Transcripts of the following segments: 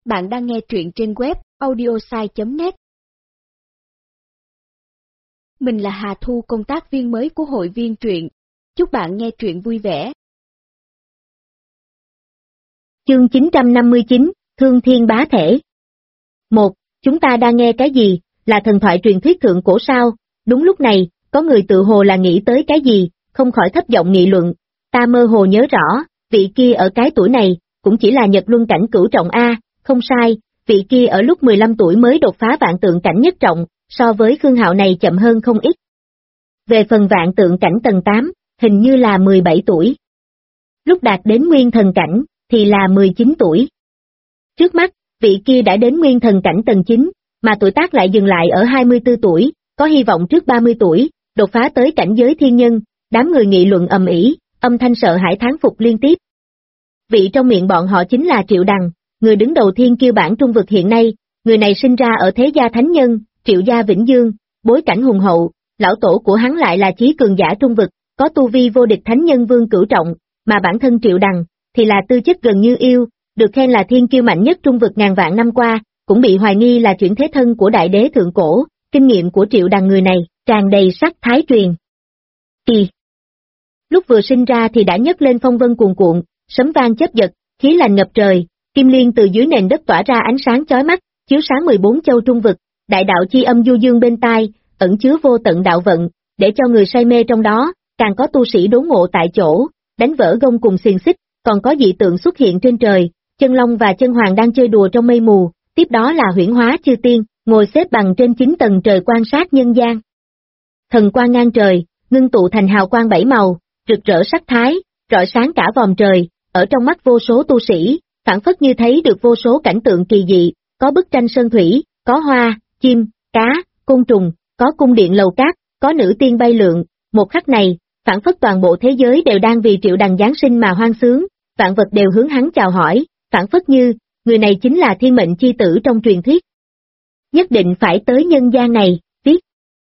Bạn đang nghe truyện trên web audiosai.net. Mình là Hà Thu, công tác viên mới của hội viên truyện. Chúc bạn nghe truyện vui vẻ. Chương 959, Thương Thiên Bá Thể. 1. Chúng ta đang nghe cái gì, là thần thoại truyền thuyết thượng cổ sao? Đúng lúc này, có người tự hồ là nghĩ tới cái gì, không khỏi thấp giọng nghị luận. Ta mơ hồ nhớ rõ, vị kia ở cái tuổi này, cũng chỉ là Nhật Luân cảnh cửu trọng A, không sai, vị kia ở lúc 15 tuổi mới đột phá vạn tượng cảnh nhất trọng, so với Khương Hạo này chậm hơn không ít. Về phần vạn tượng cảnh tầng 8, hình như là 17 tuổi. Lúc đạt đến nguyên thần cảnh, thì là 19 tuổi. Trước mắt, vị kia đã đến nguyên thần cảnh tầng 9, mà tuổi tác lại dừng lại ở 24 tuổi, có hy vọng trước 30 tuổi, đột phá tới cảnh giới thiên nhân, đám người nghị luận ầm ĩ, âm thanh sợ hãi thán phục liên tiếp. Vị trong miệng bọn họ chính là Triệu Đằng, người đứng đầu thiên kiêu bản trung vực hiện nay, người này sinh ra ở thế gia thánh nhân, Triệu gia Vĩnh Dương, bối cảnh hùng hậu, lão tổ của hắn lại là chí cường giả trung vực, có tu vi vô địch thánh nhân vương cửu trọng, mà bản thân Triệu Đằng thì là tư chất gần như yêu, được khen là thiên kiêu mạnh nhất trung vực ngàn vạn năm qua, cũng bị hoài nghi là chuyển thế thân của đại đế thượng cổ, kinh nghiệm của Triệu Đằng người này, tràn đầy sắc thái truyền kỳ. Lúc vừa sinh ra thì đã nhấc lên phong vân cuồn cuộn, sấm vang chớp giật, khí lành ngập trời, kim liên từ dưới nền đất tỏa ra ánh sáng chói mắt, chiếu sáng 14 châu trung vực, đại đạo chi âm du dương bên tai, ẩn chứa vô tận đạo vận, để cho người say mê trong đó, càng có tu sĩ đốn ngộ tại chỗ, đánh vỡ gông cùng xiềng xích, còn có dị tượng xuất hiện trên trời, chân long và chân hoàng đang chơi đùa trong mây mù, tiếp đó là huyễn hóa chư tiên, ngồi xếp bằng trên 9 tầng trời quan sát nhân gian. Thần quang ngang trời, ngưng tụ thành hào quang 7 màu, rực rỡ sắc thái, rọi sáng cả vòm trời, ở trong mắt vô số tu sĩ, phảng phất như thấy được vô số cảnh tượng kỳ dị, có bức tranh sơn thủy, có hoa, chim, cá, côn trùng, có cung điện lầu cát, có nữ tiên bay lượn, một khắc này, phảng phất toàn bộ thế giới đều đang vì Triệu Đằng giáng sinh mà hoan sướng, vạn vật đều hướng hắn chào hỏi, phảng phất như, người này chính là thiên mệnh chi tử trong truyền thuyết. Nhất định phải tới nhân gian này, viết.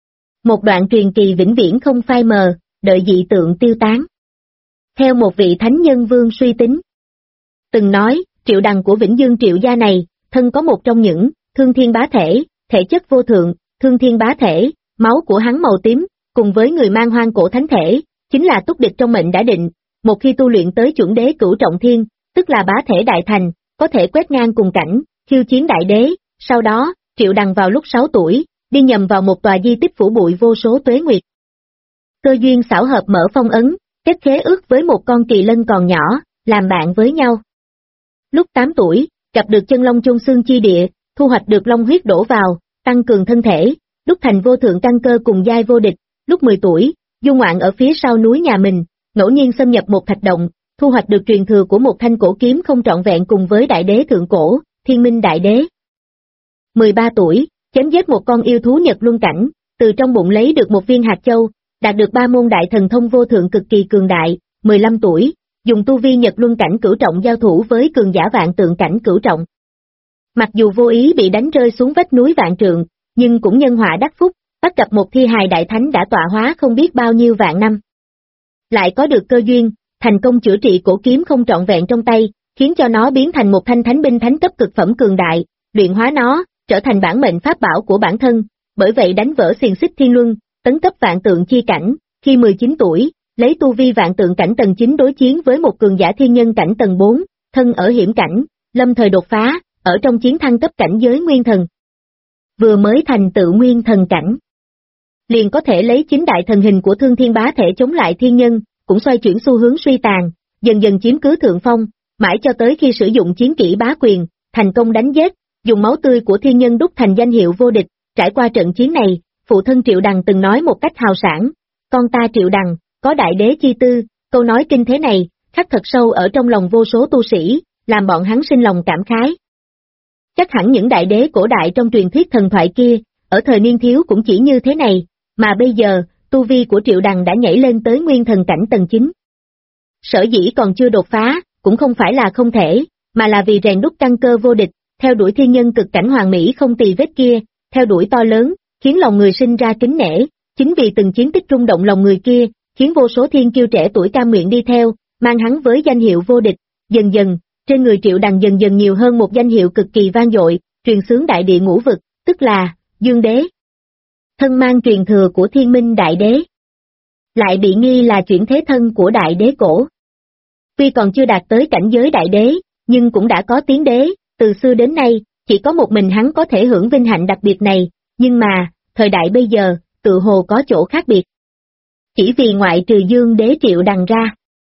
Một đoạn truyền kỳ vĩnh viễn không phai mờ, đợi dị tượng tiêu tán. Theo một vị thánh nhân vương suy tính, từng nói, Triệu Đằng của Vĩnh Dương Triệu gia này, thân có một trong những, thương thiên bá thể, thể chất vô thượng, thương thiên bá thể, máu của hắn màu tím, cùng với người mang hoang cổ thánh thể, chính là túc địch trong mệnh đã định, một khi tu luyện tới chuẩn đế cửu trọng thiên, tức là bá thể đại thành, có thể quét ngang cùng cảnh, khiêu chiến đại đế, sau đó, Triệu Đằng vào lúc 6 tuổi, đi nhầm vào một tòa di tích phủ bụi vô số tuế nguyệt. Cơ duyên xảo hợp mở phong ấn, kết khế ước với một con kỳ lân còn nhỏ, làm bạn với nhau. Lúc 8 tuổi, gặp được chân long chôn xương chi địa, thu hoạch được long huyết đổ vào, tăng cường thân thể, đúc thành vô thượng căn cơ cùng giai vô địch. Lúc 10 tuổi, du ngoạn ở phía sau núi nhà mình, ngẫu nhiên xâm nhập một thạch động, thu hoạch được truyền thừa của một thanh cổ kiếm không trọn vẹn cùng với đại đế thượng cổ, Thiên Minh đại đế. 13 tuổi, chém giết một con yêu thú Nhật Luân cảnh, từ trong bụng lấy được một viên hạt châu, đạt được 3 môn đại thần thông vô thượng cực kỳ cường đại. 15 tuổi, dùng tu vi Nhật Luân cảnh cửu trọng giao thủ với cường giả vạn tượng cảnh cửu trọng. Mặc dù vô ý bị đánh rơi xuống vách núi vạn trượng, nhưng cũng nhân họa đắc phúc, bắt gặp một thi hài đại thánh đã tọa hóa không biết bao nhiêu vạn năm. Lại có được cơ duyên, thành công chữa trị cổ kiếm không trọn vẹn trong tay, khiến cho nó biến thành một thanh thánh binh thánh cấp cực phẩm cường đại, luyện hóa nó, trở thành bản mệnh pháp bảo của bản thân, bởi vậy đánh vỡ xiềng xích thiên luân, tấn cấp vạn tượng chi cảnh, khi 19 tuổi, lấy tu vi vạn tượng cảnh tầng 9 đối chiến với một cường giả thiên nhân cảnh tầng 4, thân ở hiểm cảnh, lâm thời đột phá, ở trong chiến thăng cấp cảnh giới nguyên thần. Vừa mới thành tựu nguyên thần cảnh, liền có thể lấy chính đại thần hình của thương thiên bá thể chống lại thiên nhân, cũng xoay chuyển xu hướng suy tàn, dần dần chiếm cứ thượng phong, mãi cho tới khi sử dụng chiến kỹ bá quyền, thành công đánh giết, dùng máu tươi của thiên nhân đúc thành danh hiệu vô địch. Trải qua trận chiến này, phụ thân Triệu Đằng từng nói một cách hào sảng, con ta Triệu Đằng, có đại đế chi tư, câu nói kinh thế này, khắc thật sâu ở trong lòng vô số tu sĩ, làm bọn hắn sinh lòng cảm khái. Chắc hẳn những đại đế cổ đại trong truyền thuyết thần thoại kia, ở thời niên thiếu cũng chỉ như thế này, mà bây giờ, tu vi của Triệu Đằng đã nhảy lên tới nguyên thần cảnh tầng 9. Sở dĩ còn chưa đột phá, cũng không phải là không thể, mà là vì rèn đúc căn cơ vô địch, theo đuổi thiên nhân cực cảnh hoàn mỹ không tì vết kia, theo đuổi to lớn, khiến lòng người sinh ra kính nể, chính vì từng chiến tích rung động lòng người kia, khiến vô số thiên kiêu trẻ tuổi cam nguyện đi theo, mang hắn với danh hiệu vô địch, dần dần, trên người Triệu Đằng dần dần nhiều hơn một danh hiệu cực kỳ vang dội, truyền xướng đại địa ngũ vực, tức là Dương Đế. Thân mang truyền thừa của Thiên Minh Đại Đế. Lại bị nghi là chuyển thế thân của Đại Đế cổ. Tuy còn chưa đạt tới cảnh giới Đại Đế, nhưng cũng đã có tiếng đế, từ xưa đến nay, chỉ có một mình hắn có thể hưởng vinh hạnh đặc biệt này, nhưng mà, thời đại bây giờ, tự hồ có chỗ khác biệt. Chỉ vì ngoại trừ Dương Đế Triệu Đằng ra.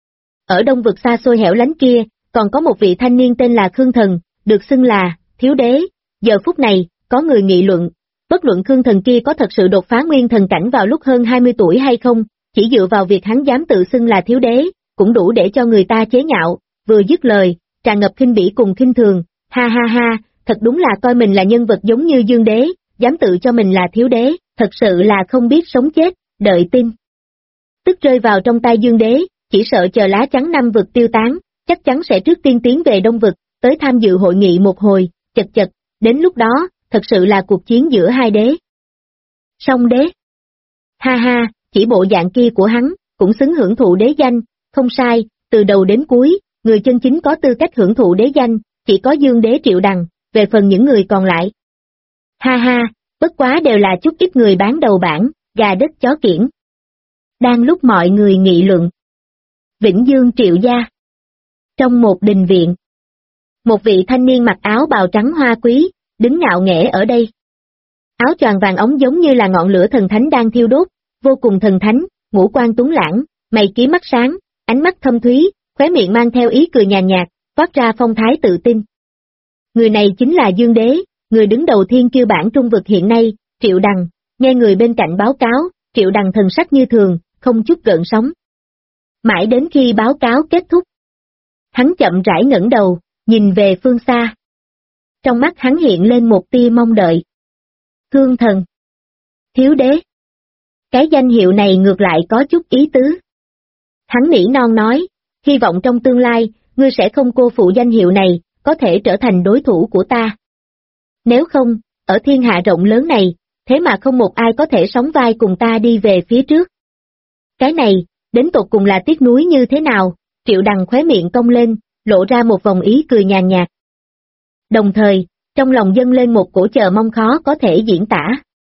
Ở đông vực xa xôi hẻo lánh kia, còn có một vị thanh niên tên là Khương Thần, được xưng là Thiếu Đế. Giờ phút này, có người nghị luận, bất luận Khương Thần kia có thật sự đột phá nguyên thần cảnh vào lúc hơn 20 tuổi hay không, chỉ dựa vào việc hắn dám tự xưng là Thiếu Đế, cũng đủ để cho người ta chế nhạo. Vừa dứt lời, tràn ngập khinh bỉ cùng khinh thường, ha ha ha, thật đúng là coi mình là nhân vật giống như Dương Đế, dám tự cho mình là Thiếu Đế, thật sự là không biết sống chết, đợi tin. Tức rơi vào trong tay Dương Đế, chỉ sợ chờ lá chắn năm vực tiêu tán, chắc chắn sẽ trước tiên tiến về đông vực, tới tham dự hội nghị một hồi, chật chật, đến lúc đó, thật sự là cuộc chiến giữa hai đế. Song đế. Ha ha, chỉ bộ dạng kia của hắn, cũng xứng hưởng thụ đế danh, không sai, từ đầu đến cuối, người chân chính có tư cách hưởng thụ đế danh, chỉ có Dương Đế Triệu Đằng, về phần những người còn lại. Ha ha, bất quá đều là chút ít người bán đầu bảng, gà đất chó kiểng. Đang lúc mọi người nghị luận. Vĩnh Dương Triệu gia. Trong một đình viện. Một vị thanh niên mặc áo bào trắng hoa quý, đứng ngạo nghễ ở đây. Áo choàng vàng ống giống như là ngọn lửa thần thánh đang thiêu đốt, vô cùng thần thánh, ngũ quan tuấn lãng, mày kiếm mắt sáng, ánh mắt thâm thúy, khóe miệng mang theo ý cười nhàn nhạt, toát ra phong thái tự tin. Người này chính là Dương Đế, người đứng đầu thiên kiêu bảng trung vực hiện nay, Triệu Đằng. Nghe người bên cạnh báo cáo, Triệu Đằng thần sắc như thường, không chút gợn sóng. Mãi đến khi báo cáo kết thúc, hắn chậm rãi ngẩng đầu, nhìn về phương xa. Trong mắt hắn hiện lên một tia mong đợi. Khương Thần. Thiếu Đế. Cái danh hiệu này ngược lại có chút ý tứ. Hắn nỉ non nói, hy vọng trong tương lai, ngươi sẽ không cô phụ danh hiệu này, có thể trở thành đối thủ của ta. Nếu không, ở thiên hạ rộng lớn này, thế mà không một ai có thể sóng vai cùng ta đi về phía trước. Cái này, đến tột cùng là tiếc nuối như thế nào? Triệu Đằng khóe miệng cong lên, lộ ra một vòng ý cười nhàn nhạt. Đồng thời, trong lòng dâng lên một cổ chờ mong khó có thể diễn tả.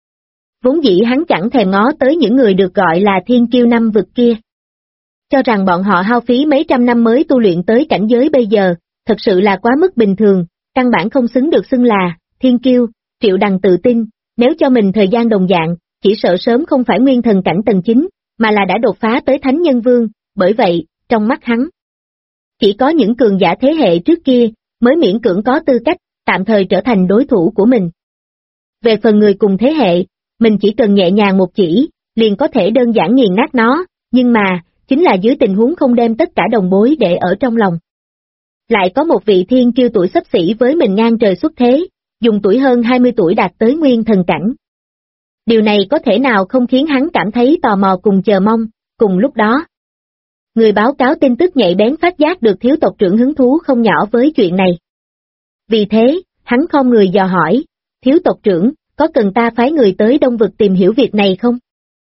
Vốn dĩ hắn chẳng thèm ngó tới những người được gọi là thiên kiêu năm vực kia. Cho rằng bọn họ hao phí mấy trăm năm mới tu luyện tới cảnh giới bây giờ, thật sự là quá mức bình thường, căn bản không xứng được xưng là thiên kiêu. Triệu Đằng tự tin, nếu cho mình thời gian đồng dạng, chỉ sợ sớm không phải nguyên thần cảnh tầng 9, mà là đã đột phá tới Thánh Nhân Vương, bởi vậy, trong mắt hắn, chỉ có những cường giả thế hệ trước kia, mới miễn cưỡng có tư cách, tạm thời trở thành đối thủ của mình. Về phần người cùng thế hệ, mình chỉ cần nhẹ nhàng một chỉ, liền có thể đơn giản nghiền nát nó, nhưng mà, chính là dưới tình huống không đem tất cả đồng bối để ở trong lòng. Lại có một vị thiên kiêu tuổi xấp xỉ với mình ngang trời xuất thế, dùng tuổi hơn 20 tuổi đạt tới nguyên thần cảnh. Điều này có thể nào không khiến hắn cảm thấy tò mò cùng chờ mong, cùng lúc đó. Người báo cáo tin tức nhạy bén phát giác được thiếu tộc trưởng hứng thú không nhỏ với chuyện này. Vì thế, hắn khom người dò hỏi, thiếu tộc trưởng, có cần ta phái người tới Đông Vực tìm hiểu việc này không?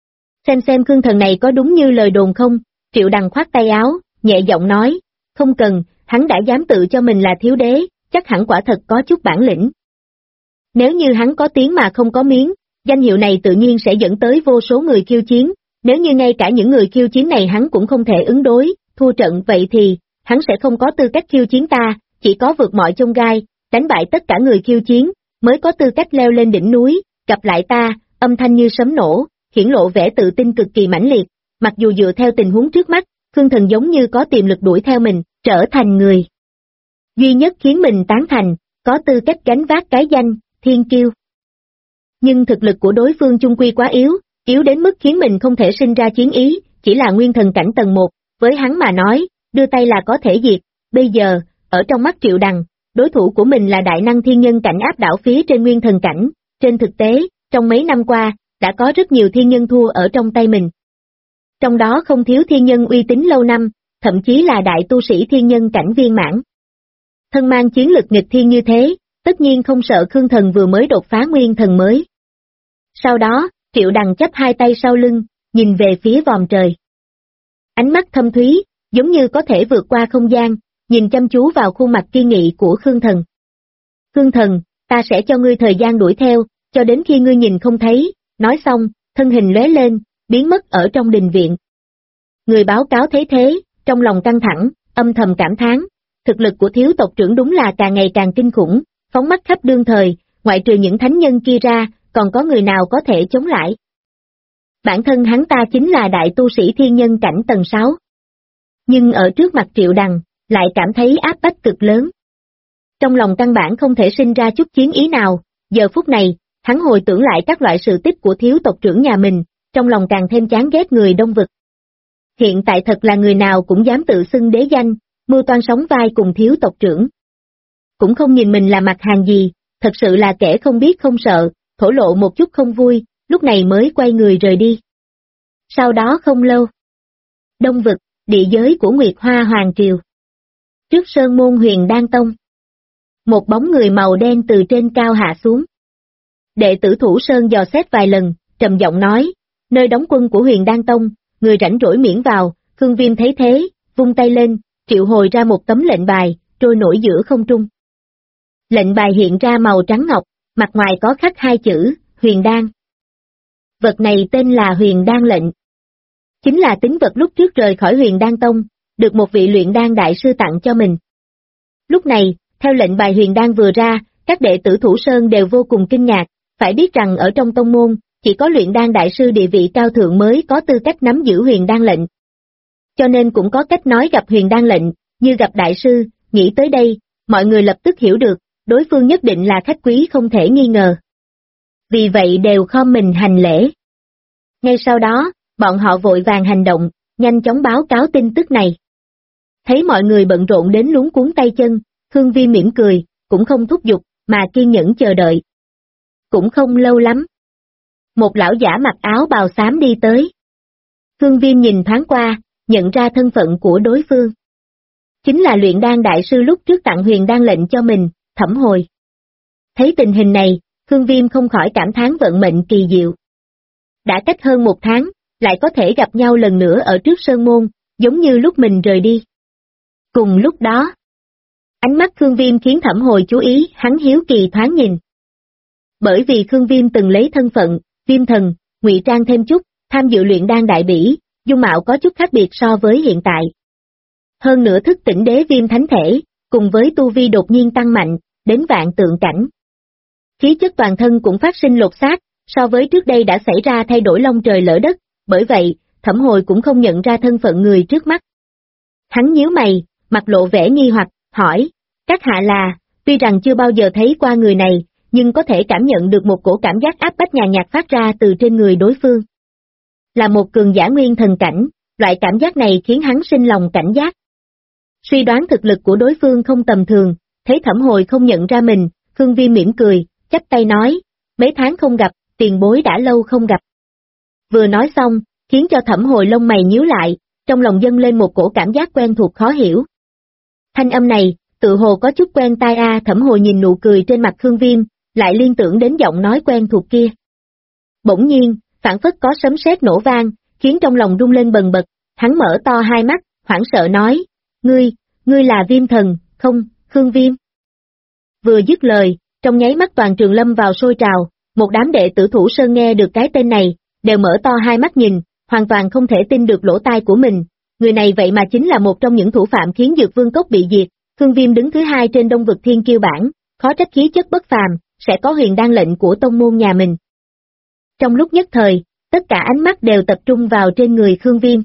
Xem Khương Thần này có đúng như lời đồn không? Triệu Đằng khoát tay áo, nhẹ giọng nói, không cần, hắn đã dám tự cho mình là thiếu đế, chắc hẳn quả thật có chút bản lĩnh. Nếu như hắn có tiếng mà không có miếng, danh hiệu này tự nhiên sẽ dẫn tới vô số người khiêu chiến, nếu như ngay cả những người khiêu chiến này hắn cũng không thể ứng đối, thua trận vậy thì, hắn sẽ không có tư cách khiêu chiến ta, chỉ có vượt mọi chông gai, đánh bại tất cả người khiêu chiến, mới có tư cách leo lên đỉnh núi, gặp lại ta, âm thanh như sấm nổ, hiển lộ vẻ tự tin cực kỳ mãnh liệt, mặc dù dựa theo tình huống trước mắt, Khương Thần giống như có tiềm lực đuổi theo mình, trở thành người duy nhất khiến mình tán thành, có tư cách gánh vác cái danh, thiên kiêu. Nhưng thực lực của đối phương chung quy quá yếu đến mức khiến mình không thể sinh ra chiến ý, chỉ là nguyên thần cảnh tầng 1, với hắn mà nói, đưa tay là có thể diệt, bây giờ, ở trong mắt Triệu Đằng, đối thủ của mình là đại năng thiên nhân cảnh áp đảo phía trên nguyên thần cảnh, trên thực tế, trong mấy năm qua, đã có rất nhiều thiên nhân thua ở trong tay mình. Trong đó không thiếu thiên nhân uy tín lâu năm, thậm chí là đại tu sĩ thiên nhân cảnh viên mãn. Thân mang chiến lực nghịch thiên như thế, tất nhiên không sợ Khương Thần vừa mới đột phá nguyên thần mới. Sau đó, Triệu Đằng chắp hai tay sau lưng, nhìn về phía vòm trời. Ánh mắt thâm thúy, giống như có thể vượt qua không gian, nhìn chăm chú vào khuôn mặt kiên nghị của Khương Thần. Khương Thần, ta sẽ cho ngươi thời gian đuổi theo, cho đến khi ngươi nhìn không thấy, nói xong, thân hình lóe lên, biến mất ở trong đình viện. Người báo cáo thấy thế, trong lòng căng thẳng, âm thầm cảm thán, thực lực của thiếu tộc trưởng đúng là càng ngày càng kinh khủng, phóng mắt khắp đương thời, ngoại trừ những thánh nhân kia ra, còn có người nào có thể chống lại. Bản thân hắn ta chính là đại tu sĩ thiên nhân cảnh tầng 6. Nhưng ở trước mặt Triệu Đằng, lại cảm thấy áp bách cực lớn. Trong lòng căn bản không thể sinh ra chút chiến ý nào, giờ phút này, hắn hồi tưởng lại các loại sự tích của thiếu tộc trưởng nhà mình, trong lòng càng thêm chán ghét người Đông Vực. Hiện tại thật là người nào cũng dám tự xưng đế danh, mưu toan sóng vai cùng thiếu tộc trưởng. Cũng không nhìn mình là mặt hàng gì, thật sự là kẻ không biết không sợ, thổ lộ một chút không vui, lúc này mới quay người rời đi. Sau đó không lâu, Đông Vực, địa giới của Nguyệt Hoa Hoàng Triều. Trước sơn môn Huyền Đan Tông, một bóng người màu đen từ trên cao hạ xuống. Đệ tử Thủ Sơn dò xét vài lần, trầm giọng nói, nơi đóng quân của Huyền Đan Tông, người rảnh rỗi miễn vào. Khương Viêm thấy thế, vung tay lên, triệu hồi ra một tấm lệnh bài, trôi nổi giữa không trung. Lệnh bài hiện ra màu trắng ngọc, mặt ngoài có khắc hai chữ, Huyền Đan. Vật này tên là Huyền Đan lệnh. Chính là tín vật lúc trước rời khỏi Huyền Đan Tông, được một vị luyện đan đại sư tặng cho mình. Lúc này, theo lệnh bài Huyền Đan vừa ra, các đệ tử Thủ Sơn đều vô cùng kinh ngạc, phải biết rằng ở trong tông môn, chỉ có luyện đan đại sư địa vị cao thượng mới có tư cách nắm giữ Huyền Đan lệnh. Cho nên cũng có cách nói gặp Huyền Đan lệnh, như gặp đại sư, nghĩ tới đây, mọi người lập tức hiểu được, đối phương nhất định là khách quý không thể nghi ngờ. Vì vậy đều khom mình hành lễ. Ngay sau đó, bọn họ vội vàng hành động, nhanh chóng báo cáo tin tức này. Thấy mọi người bận rộn đến luống cuống tay chân, Khương Vi mỉm cười, cũng không thúc giục, mà kiên nhẫn chờ đợi. Cũng không lâu lắm. Một lão giả mặc áo bào xám đi tới. Khương Viêm nhìn thoáng qua, nhận ra thân phận của đối phương. Chính là luyện đan đại sư lúc trước tặng Huyền Đan lệnh cho mình, Thẩm Hồi. Thấy tình hình này, Khương Viêm không khỏi cảm thán vận mệnh kỳ diệu. Đã cách hơn một tháng, lại có thể gặp nhau lần nữa ở trước sơn môn, giống như lúc mình rời đi. Cùng lúc đó, ánh mắt Khương Viêm khiến Thẩm Hồi chú ý, hắn hiếu kỳ thoáng nhìn. Bởi vì Khương Viêm từng lấy thân phận, Viêm Thần, ngụy trang thêm chút, tham dự luyện đan đại bỉ, dung mạo có chút khác biệt so với hiện tại. Hơn nữa thức tỉnh đế viêm thánh thể, cùng với tu vi đột nhiên tăng mạnh, đến vạn tượng cảnh. Khí chất toàn thân cũng phát sinh lột xác, so với trước đây đã xảy ra thay đổi long trời lỡ đất, bởi vậy, Thẩm Hồi cũng không nhận ra thân phận người trước mắt. Hắn nhíu mày, mặt lộ vẻ nghi hoặc, hỏi, các hạ là, tuy rằng chưa bao giờ thấy qua người này, nhưng có thể cảm nhận được một cổ cảm giác áp bách nhàn nhạt phát ra từ trên người đối phương. Là một cường giả nguyên thần cảnh, loại cảm giác này khiến hắn sinh lòng cảnh giác. Suy đoán thực lực của đối phương không tầm thường, thấy Thẩm Hồi không nhận ra mình, Khương Vi mỉm cười, chắp tay nói, mấy tháng không gặp, tiền bối đã lâu không gặp. Vừa nói xong, khiến cho Thẩm Hồi lông mày nhíu lại, trong lòng dâng lên một cổ cảm giác quen thuộc khó hiểu. Thanh âm này, tự hồ có chút quen tai a. Thẩm Hồi nhìn nụ cười trên mặt Khương Viêm, lại liên tưởng đến giọng nói quen thuộc kia. Bỗng nhiên, phảng phất có sấm sét nổ vang, khiến trong lòng rung lên bần bật, hắn mở to hai mắt, hoảng sợ nói, ngươi là Viêm Thần, không, Khương Viêm. Vừa dứt lời, trong nháy mắt toàn trường lâm vào sôi trào, một đám đệ tử Thủ Sơn nghe được cái tên này, đều mở to hai mắt nhìn, hoàn toàn không thể tin được lỗ tai của mình, người này vậy mà chính là một trong những thủ phạm khiến Dược Vương Cốc bị diệt, Khương Viêm đứng thứ hai trên Đông Vực Thiên Kiêu bảng, khó trách khí chất bất phàm, sẽ có Huyền Đan lệnh của tông môn nhà mình. Trong lúc nhất thời, tất cả ánh mắt đều tập trung vào trên người Khương Viêm.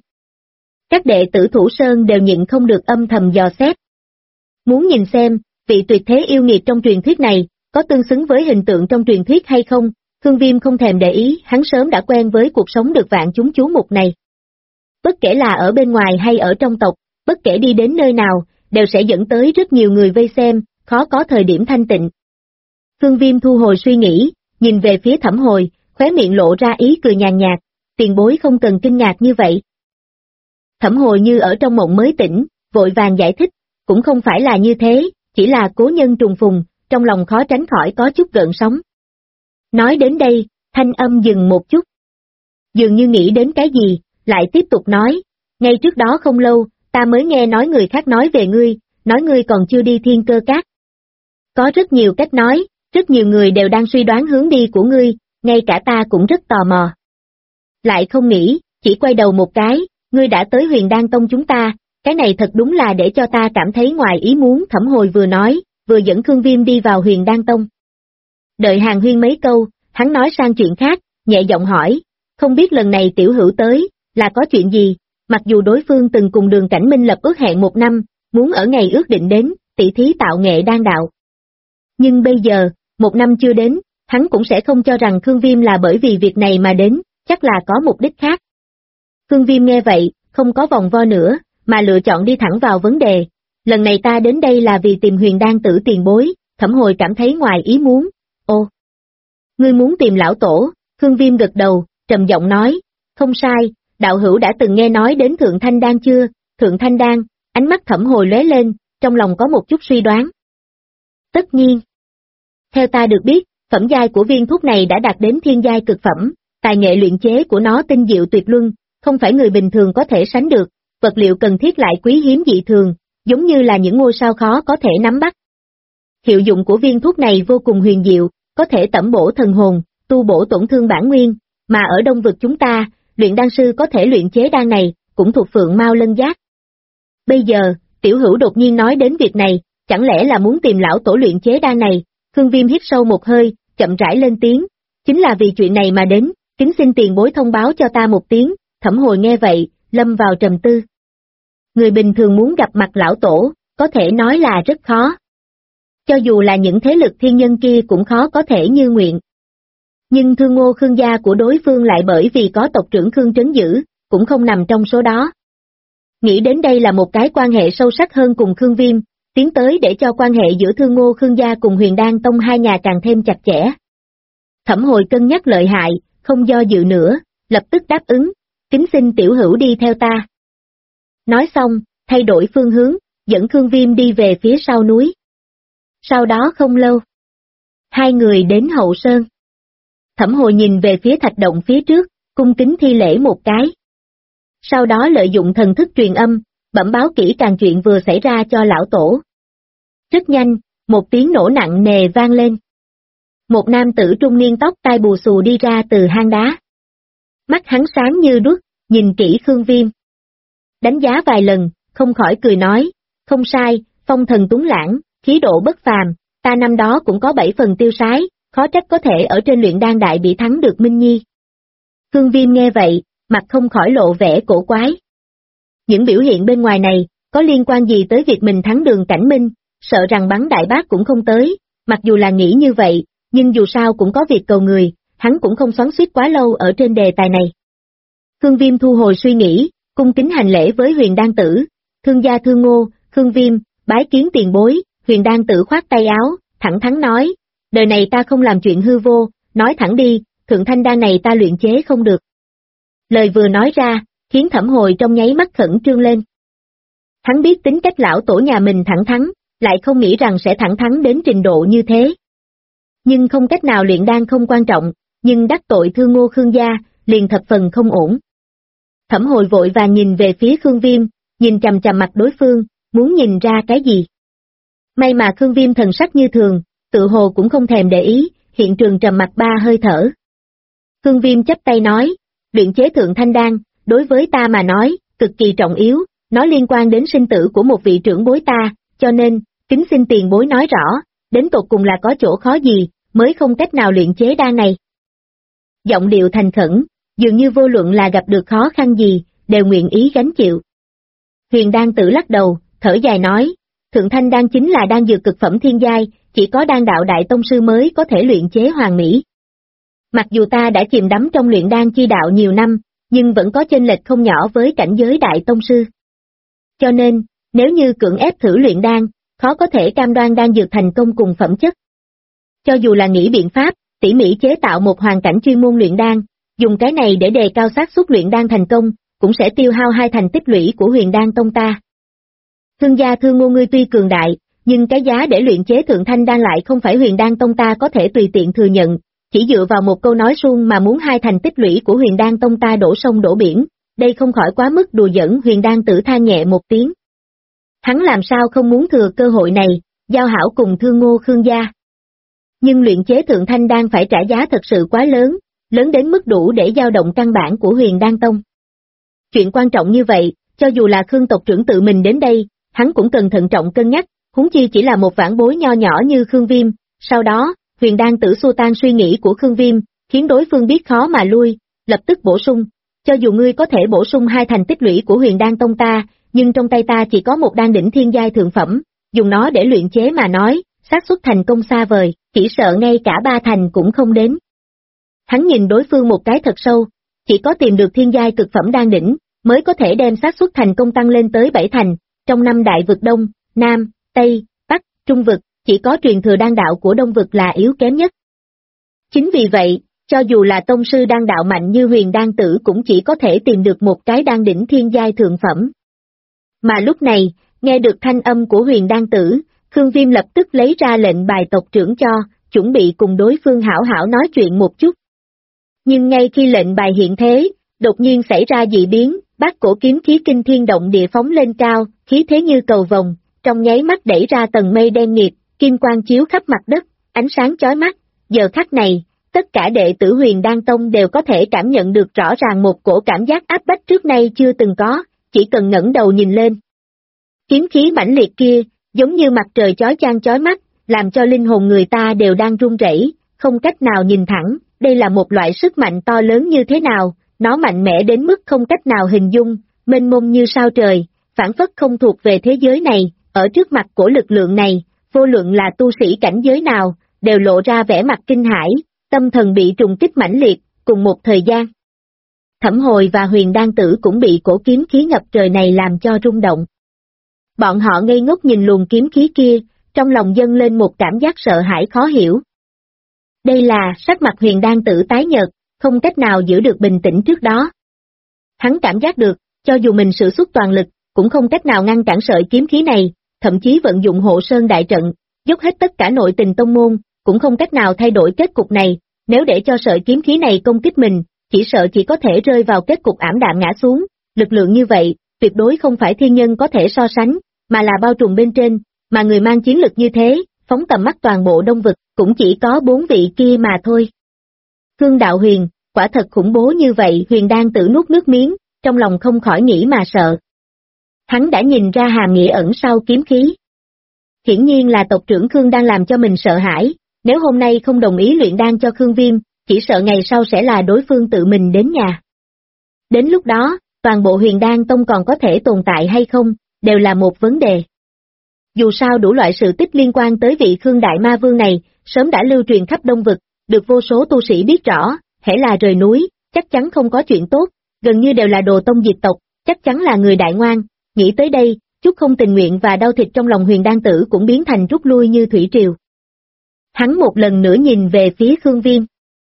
Các đệ tử Thủ Sơn đều nhịn không được âm thầm dò xét. Muốn nhìn xem, vị tuyệt thế yêu nghiệt trong truyền thuyết này, có tương xứng với hình tượng trong truyền thuyết hay không, Khương Viêm không thèm để ý, hắn sớm đã quen với cuộc sống được vạn chúng chú mục này. Bất kể là ở bên ngoài hay ở trong tộc, bất kể đi đến nơi nào, đều sẽ dẫn tới rất nhiều người vây xem, khó có thời điểm thanh tịnh. Khương Viêm thu hồi suy nghĩ, nhìn về phía Thẩm Hồi, khóe miệng lộ ra ý cười nhàn nhạt, tiền bối không cần kinh ngạc như vậy. Thẩm Hồi như ở trong mộng mới tỉnh, vội vàng giải thích, cũng không phải là như thế, chỉ là cố nhân trùng phùng, trong lòng khó tránh khỏi có chút gợn sóng. Nói đến đây, thanh âm dừng một chút. Dường như nghĩ đến cái gì, lại tiếp tục nói, ngay trước đó không lâu, ta mới nghe nói người khác nói về ngươi, nói ngươi còn chưa đi Thiên Cơ Các. Có rất nhiều cách nói, rất nhiều người đều đang suy đoán hướng đi của ngươi, ngay cả ta cũng rất tò mò. Lại không nghĩ, chỉ quay đầu một cái, ngươi đã tới Huyền Đan Tông chúng ta, cái này thật đúng là để cho ta cảm thấy ngoài ý muốn. Thẩm Hồi vừa nói, vừa dẫn Khương Viêm đi vào Huyền Đan Tông. Đợi hàn huyên mấy câu, hắn nói sang chuyện khác, nhẹ giọng hỏi, không biết lần này tiểu hữu tới, là có chuyện gì? Mặc dù đối phương từng cùng Đường Cảnh Minh lập ước hẹn 1 năm, muốn ở ngày ước định đến, tỷ thí tạo nghệ đan đạo. Nhưng bây giờ, 1 năm chưa đến, hắn cũng sẽ không cho rằng Khương Viêm là bởi vì việc này mà đến, chắc là có mục đích khác. Khương Viêm nghe vậy, không có vòng vo nữa, mà lựa chọn đi thẳng vào vấn đề. Lần này ta đến đây là vì tìm Huyền Đan tử tiền bối. Thẩm Hồi cảm thấy ngoài ý muốn. Ô, ngươi muốn tìm lão tổ? Khương Viêm gật đầu, trầm giọng nói, không sai, đạo hữu đã từng nghe nói đến Thượng Thanh Đan chưa? Thượng Thanh Đan, ánh mắt Thẩm Hồi lóe lên, trong lòng có một chút suy đoán. Tất nhiên. Theo ta được biết, phẩm giai của viên thuốc này đã đạt đến thiên giai cực phẩm, tài nghệ luyện chế của nó tinh diệu tuyệt luân, không phải người bình thường có thể sánh được, vật liệu cần thiết lại quý hiếm dị thường, giống như là những ngôi sao khó có thể nắm bắt. Hiệu dụng của viên thuốc này vô cùng huyền diệu, có thể tẩm bổ thần hồn, tu bổ tổn thương bản nguyên, mà ở Đông vực chúng ta, luyện đan sư có thể luyện chế đan này, cũng thuộc Phượng Mao Lân Giác. Bây giờ, tiểu hữu đột nhiên nói đến việc này, chẳng lẽ là muốn tìm lão tổ luyện chế đan này? Khương Viêm hít sâu một hơi, chậm rãi lên tiếng, chính là vì chuyện này mà đến, kính xin tiền bối thông báo cho ta một tiếng. Thẩm Hồi nghe vậy, lâm vào trầm tư. Người bình thường muốn gặp mặt lão tổ, có thể nói là rất khó. Cho dù là những thế lực thiên nhân kia cũng khó có thể như nguyện. Nhưng Thương Ngô Khương gia của đối phương lại bởi vì có tộc trưởng Khương trấn giữ, cũng không nằm trong số đó. Nghĩ đến đây là một cái quan hệ sâu sắc hơn cùng Khương Viêm, tiến tới để cho quan hệ giữa Thương Ngô Khương gia cùng Huyền Đan Tông hai nhà càng thêm chặt chẽ. Thẩm Hồi cân nhắc lợi hại, không do dự nữa, lập tức đáp ứng, kính xin tiểu hữu đi theo ta. Nói xong, thay đổi phương hướng, dẫn Khương Viêm đi về phía sau núi. Sau đó không lâu, hai người đến Hậu Sơn. Thẩm Hồi nhìn về phía thạch động phía trước, cung kính thi lễ một cái. Sau đó lợi dụng thần thức truyền âm, bẩm báo kỹ càng chuyện vừa xảy ra cho lão tổ. Rất nhanh, một tiếng nổ nặng nề vang lên. Một nam tử trung niên tóc tai bù xù đi ra từ hang đá. Mắt hắn sáng như đuốc, nhìn kỹ Khương Viêm. Đánh giá vài lần, không khỏi cười nói, không sai, phong thần tuấn lãng, khí độ bất phàm, ta năm đó cũng có 7 phần tiêu sái, khó trách có thể ở trên luyện đan đại bị thắng được Minh Nhi. Khương Viêm nghe vậy, mặt không khỏi lộ vẻ cổ quái. Những biểu hiện bên ngoài này, có liên quan gì tới việc mình thắng Đường Cảnh Minh, sợ rằng bắn đại bác cũng không tới, mặc dù là nghĩ như vậy, nhưng dù sao cũng có việc cầu người, hắn cũng không xoắn xuýt quá lâu ở trên đề tài này. Khương Viêm thu hồi suy nghĩ, cung kính hành lễ với Huyền Đan Tử, Thương gia Thương Ngô, Khương Viêm, bái kiến tiền bối. Huyền Đan Tử khoát tay áo, thẳng thắn nói, đời này ta không làm chuyện hư vô, nói thẳng đi, Thượng Thanh đan này ta luyện chế không được. Lời vừa nói ra, khiến Thẩm Hồi trong nháy mắt khẩn trương lên. Hắn biết tính cách lão tổ nhà mình thẳng thắn, lại không nghĩ rằng sẽ thẳng thắn đến trình độ như thế. Nhưng không cách nào luyện đan không quan trọng, nhưng đắc tội Thương Ngô Khương gia, liền thập phần không ổn. Thẩm Hồi vội vàng nhìn về phía Khương Viêm, nhìn chằm chằm mặt đối phương, muốn nhìn ra cái gì. May mà Khương Viêm thần sắc như thường, tự hồ cũng không thèm để ý, hiện trường trầm mặc 3 hơi thở. Khương Viêm chắp tay nói, luyện chế Thượng Thanh đan, đối với ta mà nói, cực kỳ trọng yếu, nó liên quan đến sinh tử của một vị trưởng bối ta, cho nên, kính xin tiền bối nói rõ, đến tột cùng là có chỗ khó gì, mới không cách nào luyện chế đan này. Giọng điệu thành khẩn, dường như vô luận là gặp được khó khăn gì, đều nguyện ý gánh chịu. Huyền Đan Tử lắc đầu, thở dài nói, Thượng Thanh đan chính là đan dược cực phẩm thiên giai, chỉ có đan đạo đại tông sư mới có thể luyện chế hoàn mỹ. Mặc dù ta đã chìm đắm trong luyện đan chi đạo nhiều năm, nhưng vẫn có chênh lệch không nhỏ với cảnh giới đại tông sư. Cho nên, nếu như cưỡng ép thử luyện đan, khó có thể cam đoan đan dược thành công cùng phẩm chất. Cho dù là nghĩ biện pháp, tỉ mỉ chế tạo một hoàn cảnh chuyên môn luyện đan, dùng cái này để đề cao xác suất luyện đan thành công, cũng sẽ tiêu hao 2 thành tích lũy của Huyền Đan Tông ta. Thương gia Thương Ngô ngươi tuy cường đại, nhưng cái giá để luyện chế Thượng Thanh đan lại không phải Huyền Đan Tông ta có thể tùy tiện thừa nhận, chỉ dựa vào một câu nói suông mà muốn 2 thành tích lũy của Huyền Đan Tông ta đổ sông đổ biển, đây không khỏi quá mức đùa giỡn. Huyền Đan Tử than nhẹ một tiếng. Hắn làm sao không muốn thừa cơ hội này, giao hảo cùng Thương Ngô Khương gia. Nhưng luyện chế thượng thanh đan phải trả giá thật sự quá lớn, lớn đến mức đủ để dao động căn bản của Huyền Đan Tông. Chuyện quan trọng như vậy, cho dù là Khương tộc trưởng tự mình đến đây, hắn cũng cần thận trọng cân nhắc, huống chi chỉ là một vãn bối nho nhỏ như Khương Viêm. Sau đó, Huyền Đan tử xua tan suy nghĩ của Khương Viêm, khiến đối phương biết khó mà lui, lập tức bổ sung, cho dù ngươi có thể bổ sung 2 thành tích lũy của Huyền Đan Tông ta, nhưng trong tay ta chỉ có một đan đỉnh thiên giai thượng phẩm, dùng nó để luyện chế mà nói, xác suất thành công xa vời, chỉ sợ ngay cả 3 thành cũng không đến. Hắn nhìn đối phương một cái thật sâu, chỉ có tìm được thiên giai cực phẩm đan đỉnh, mới có thể đem xác suất thành công tăng lên tới 7 thành, trong 5 đại vực Đông, Nam, Tây, Bắc, Trung vực, chỉ có truyền thừa đan đạo của Đông vực là yếu kém nhất. Chính vì vậy, cho dù là tông sư đan đạo mạnh như Huyền Đan tử cũng chỉ có thể tìm được một cái đan đỉnh thiên giai thượng phẩm. Mà lúc này, nghe được thanh âm của Huyền Đan tử, Khương Viêm lập tức lấy ra lệnh bài tộc trưởng cho, chuẩn bị cùng đối phương hảo hảo nói chuyện một chút. Nhưng ngay khi lệnh bài hiện thế, đột nhiên xảy ra dị biến, bát cổ kiếm khí kinh thiên động địa phóng lên cao, khí thế như cầu vồng, trong nháy mắt đẩy ra tầng mây đen nghịt, kim quang chiếu khắp mặt đất, ánh sáng chói mắt. Giờ khắc này, tất cả đệ tử Huyền Đan Tông đều có thể cảm nhận được rõ ràng một cổ cảm giác áp bách trước nay chưa từng có, chỉ cần ngẩng đầu nhìn lên. Kiếm khí mãnh liệt kia, giống như mặt trời chói chang chói mắt, làm cho linh hồn người ta đều đang run rẩy, không cách nào nhìn thẳng, đây là một loại sức mạnh to lớn như thế nào, nó mạnh mẽ đến mức không cách nào hình dung, mênh mông như sao trời, phản phất không thuộc về thế giới này, ở trước mặt của lực lượng này, vô luận là tu sĩ cảnh giới nào, đều lộ ra vẻ mặt kinh hãi, tâm thần bị trùng kích mãnh liệt, cùng một thời gian. Thẩm Hồi và Huyền Đan tử cũng bị cổ kiếm khí ngập trời này làm cho rung động. Bọn họ ngây ngốc nhìn luồng kiếm khí kia, trong lòng dâng lên một cảm giác sợ hãi khó hiểu. Đây là sắc mặt Huyền Đan tử tái nhợt, không cách nào giữ được bình tĩnh trước đó. Hắn cảm giác được, cho dù mình sử xuất toàn lực, cũng không cách nào ngăn cản sợi kiếm khí này, thậm chí vận dụng hộ sơn đại trận, dốc hết tất cả nội tình tông môn, cũng không cách nào thay đổi kết cục này, nếu để cho sợi kiếm khí này công kích mình, chỉ sợ chỉ có thể rơi vào kết cục ảm đạm ngã xuống, lực lượng như vậy, tuyệt đối không phải thiên nhân có thể so sánh, mà là bao trùm bên trên, mà người mang chiến lực như thế, phóng tầm mắt toàn bộ Đông vực, cũng chỉ có 4 vị kia mà thôi. Khương Đạo Huyền, quả thật khủng bố như vậy, Huyền Đan tử nuốt nước miếng, trong lòng không khỏi nghĩ mà sợ. Hắn đã nhìn ra hàm nghĩa ẩn sau kiếm khí. Hiển nhiên là tộc trưởng Khương đang làm cho mình sợ hãi, nếu hôm nay không đồng ý luyện đan cho Khương Viêm, chỉ sợ ngày sau sẽ là đối phương tự mình đến nhà. Đến lúc đó, toàn bộ Huyền Đan Tông còn có thể tồn tại hay không, đều là một vấn đề. Dù sao đủ loại sự tích liên quan tới vị Khương Đại Ma Vương này, sớm đã lưu truyền khắp Đông vực, được vô số tu sĩ biết rõ, hễ là rời núi, chắc chắn không có chuyện tốt, gần như đều là đồ tông diệt tộc, chắc chắn là người đại ngoan. Nghĩ tới đây, chút không tình nguyện và đau thịt trong lòng Huyền Đan tử cũng biến thành rút lui như thủy triều. Hắn một lần nữa nhìn về phía Khương Viêm.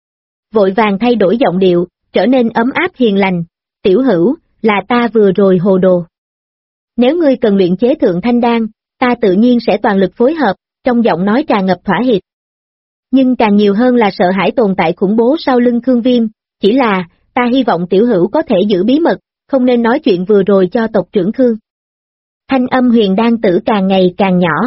Vội vàng thay đổi giọng điệu, trở nên ấm áp hiền lành, tiểu hữu, là ta vừa rồi hồ đồ. Nếu ngươi cần luyện chế thượng thanh đan, ta tự nhiên sẽ toàn lực phối hợp, trong giọng nói tràn ngập thỏa hiệp. Nhưng càng nhiều hơn là sợ hãi tồn tại khủng bố sau lưng Khương Viêm, chỉ là, ta hy vọng tiểu hữu có thể giữ bí mật, không nên nói chuyện vừa rồi cho tộc trưởng Khương. Thanh âm Huyền Đan tử càng ngày càng nhỏ.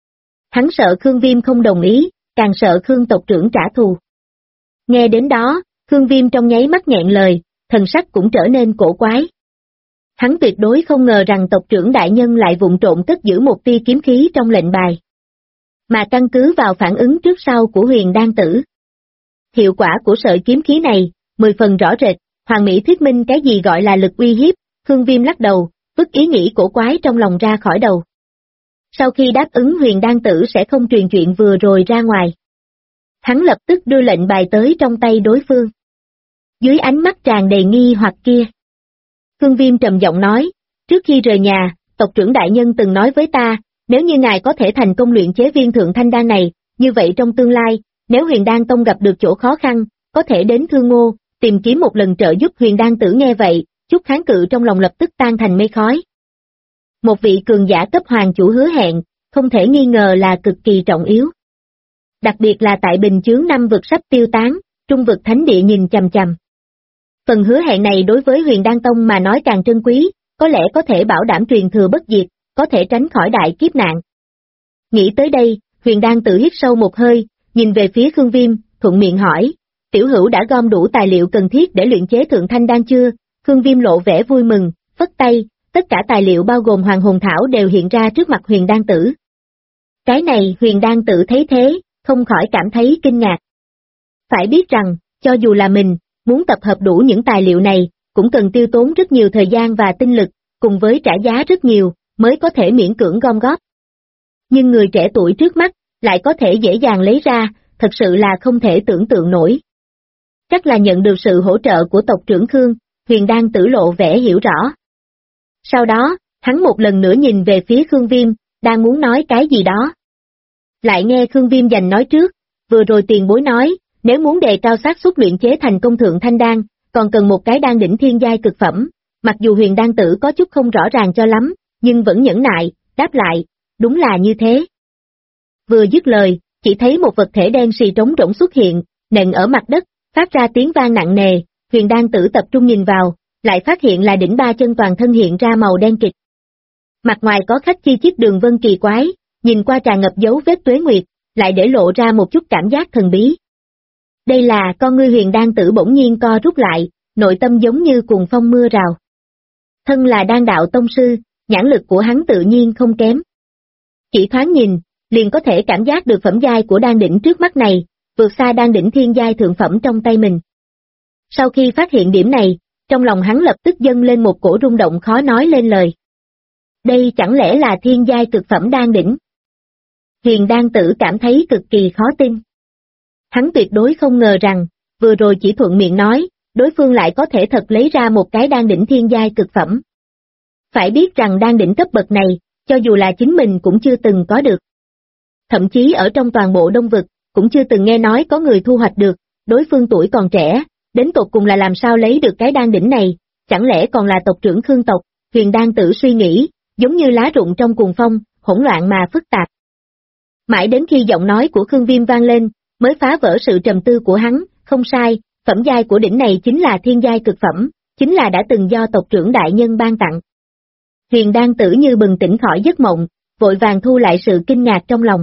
Hắn sợ Khương Viêm không đồng ý, càng sợ Khương tộc trưởng trả thù. Nghe đến đó, Khương Viêm trong nháy mắt nghẹn lời, thần sắc cũng trở nên cổ quái. Hắn tuyệt đối không ngờ rằng tộc trưởng đại nhân lại vụng trộn cất giữ một tia kiếm khí trong lệnh bài. Mà căn cứ vào phản ứng trước sau của Huyền Đan tử. Hiệu quả của sợi kiếm khí này, 10 phần rõ rệt, hoàn mỹ thuyết minh cái gì gọi là lực uy hiếp, Khương Viêm lắc đầu, vứt ý nghĩ cổ quái trong lòng ra khỏi đầu. Sau khi đáp ứng Huyền Đan tử sẽ không truyền chuyện vừa rồi ra ngoài. Hắn lập tức đưa lệnh bài tới trong tay đối phương. Dưới ánh mắt tràn đầy nghi hoặc kia. Khương Viêm trầm giọng nói, trước khi rời nhà, tộc trưởng đại nhân từng nói với ta, nếu như ngài có thể thành công luyện chế viên thượng thanh đan này, như vậy trong tương lai, nếu Huyền Đan Tông gặp được chỗ khó khăn, có thể đến Thương Ngô, tìm kiếm một lần trợ giúp. Huyền Đan tử nghe vậy, chút kháng cự trong lòng lập tức tan thành mây khói. Một vị cường giả cấp hoàng chủ hứa hẹn, không thể nghi ngờ là cực kỳ trọng yếu. Đặc biệt là tại bình chướng năm vực sắp tiêu tán, trung vực thánh địa nhìn chằm chằm. Phần hứa hẹn này đối với Huyền Đan Tông mà nói càng trân quý, có lẽ có thể bảo đảm truyền thừa bất diệt, có thể tránh khỏi đại kiếp nạn. Nghĩ tới đây, Huyền Đan Tử hít sâu một hơi, nhìn về phía Khương Viêm, thuận miệng hỏi, tiểu hữu đã gom đủ tài liệu cần thiết để luyện chế thượng thanh đan chưa? Khương Viêm lộ vẻ vui mừng, phất tay, tất cả tài liệu bao gồm hoàng hồn thảo đều hiện ra trước mặt Huyền Đan Tử. Cái này Huyền Đan Tử thấy thế, không khỏi cảm thấy kinh ngạc. Phải biết rằng, cho dù là mình, muốn tập hợp đủ những tài liệu này, cũng cần tiêu tốn rất nhiều thời gian và tinh lực, cùng với trả giá rất nhiều, mới có thể miễn cưỡng gom góp. Nhưng người trẻ tuổi trước mắt, lại có thể dễ dàng lấy ra, thật sự là không thể tưởng tượng nổi. Chắc là nhận được sự hỗ trợ của tộc trưởng Khương, Huyền Đan Tử lộ vẻ hiểu rõ. Sau đó, hắn một lần nữa nhìn về phía Khương Viêm, đang muốn nói cái gì đó. Lại nghe Khương Viêm giành nói trước, vừa rồi tiền bối nói, nếu muốn đề cao xác suất luyện chế thành công thượng thanh đan, còn cần một cái đan đỉnh thiên giai cực phẩm. Mặc dù Huyền Đan Tử có chút không rõ ràng cho lắm, nhưng vẫn nhẫn nại, đáp lại, đúng là như thế. Vừa dứt lời, chỉ thấy một vật thể đen xì trống rỗng xuất hiện, nện ở mặt đất, phát ra tiếng vang nặng nề. Huyền Đan Tử tập trung nhìn vào, lại phát hiện là đỉnh ba chân toàn thân hiện ra màu đen kịt. Mặt ngoài có khắc chi chít đường vân kỳ quái, nhìn qua tràn ngập dấu vết tuế nguyệt, lại để lộ ra một chút cảm giác thần bí. Đây là con ngươi Huyền Đan Tử bỗng nhiên co rút lại, nội tâm giống như cuồng phong mưa rào. Thân là đan đạo tông sư, nhãn lực của hắn tự nhiên không kém. Chỉ thoáng nhìn, liền có thể cảm giác được phẩm giai của đan đỉnh trước mắt này, vượt xa đan đỉnh thiên giai thượng phẩm trong tay mình. Sau khi phát hiện điểm này, trong lòng hắn lập tức dâng lên một cổ rung động khó nói lên lời. Đây chẳng lẽ là thiên giai cực phẩm đan đỉnh? Huyền Đan Tử cảm thấy cực kỳ khó tin. Hắn tuyệt đối không ngờ rằng, vừa rồi chỉ thuận miệng nói, đối phương lại có thể thật lấy ra một cái đan đỉnh thiên giai cực phẩm. Phải biết rằng đan đỉnh cấp bậc này, cho dù là chính mình cũng chưa từng có được. Thậm chí ở trong toàn bộ Đông Vực, cũng chưa từng nghe nói có người thu hoạch được, đối phương tuổi còn trẻ, đến tột cùng là làm sao lấy được cái đan đỉnh này, chẳng lẽ còn là tộc trưởng Khương tộc? Huyền Đan Tử suy nghĩ, giống như lá rụng trong cuồng phong, hỗn loạn mà phức tạp. Mãi đến khi giọng nói của Khương Viêm vang lên, mới phá vỡ sự trầm tư của hắn, không sai, phẩm giai của đỉnh này chính là thiên giai cực phẩm, chính là đã từng do tộc trưởng đại nhân ban tặng. Huyền Đan Tử như bừng tỉnh khỏi giấc mộng, vội vàng thu lại sự kinh ngạc trong lòng.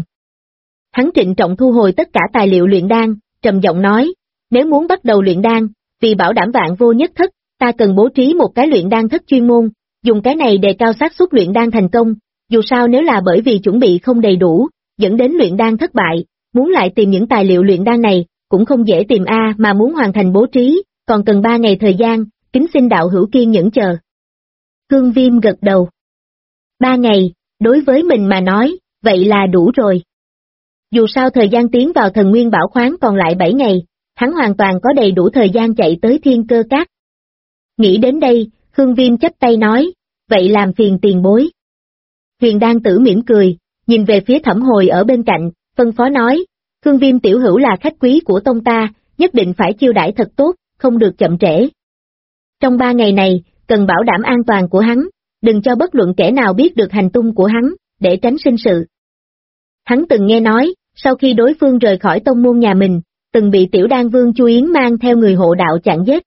Hắn trịnh trọng thu hồi tất cả tài liệu luyện đan, trầm giọng nói, nếu muốn bắt đầu luyện đan, vì bảo đảm vạn vô nhất thất, ta cần bố trí một cái luyện đan thất chuyên môn, dùng cái này đề cao xác suất luyện đan thành công, dù sao nếu là bởi vì chuẩn bị không đầy đủ, dẫn đến luyện đan thất bại, muốn lại tìm những tài liệu luyện đan này, cũng không dễ tìm mà muốn hoàn thành bố trí, còn cần 3 ngày thời gian, kính xin đạo hữu kiên nhẫn chờ. Khương Viêm gật đầu. 3 ngày, đối với mình mà nói, vậy là đủ rồi. Dù sao thời gian tiến vào thần nguyên bảo khoáng còn lại 7 ngày, hắn hoàn toàn có đầy đủ thời gian chạy tới Thiên Cơ Các. Nghĩ đến đây, Khương Viêm chắp tay nói, vậy làm phiền tiền bối. Huyền Đan Tử mỉm cười, nhìn về phía Thẩm Hồi ở bên cạnh, phân phó nói, Khương Viêm tiểu hữu là khách quý của tông ta, nhất định phải chiêu đãi thật tốt, không được chậm trễ. Trong 3 ngày này, cần bảo đảm an toàn của hắn, đừng cho bất luận kẻ nào biết được hành tung của hắn, để tránh sinh sự. Hắn từng nghe nói, sau khi đối phương rời khỏi tông môn nhà mình, từng bị Tiểu Đan Vương Chu Yến mang theo người hộ đạo chặn giết.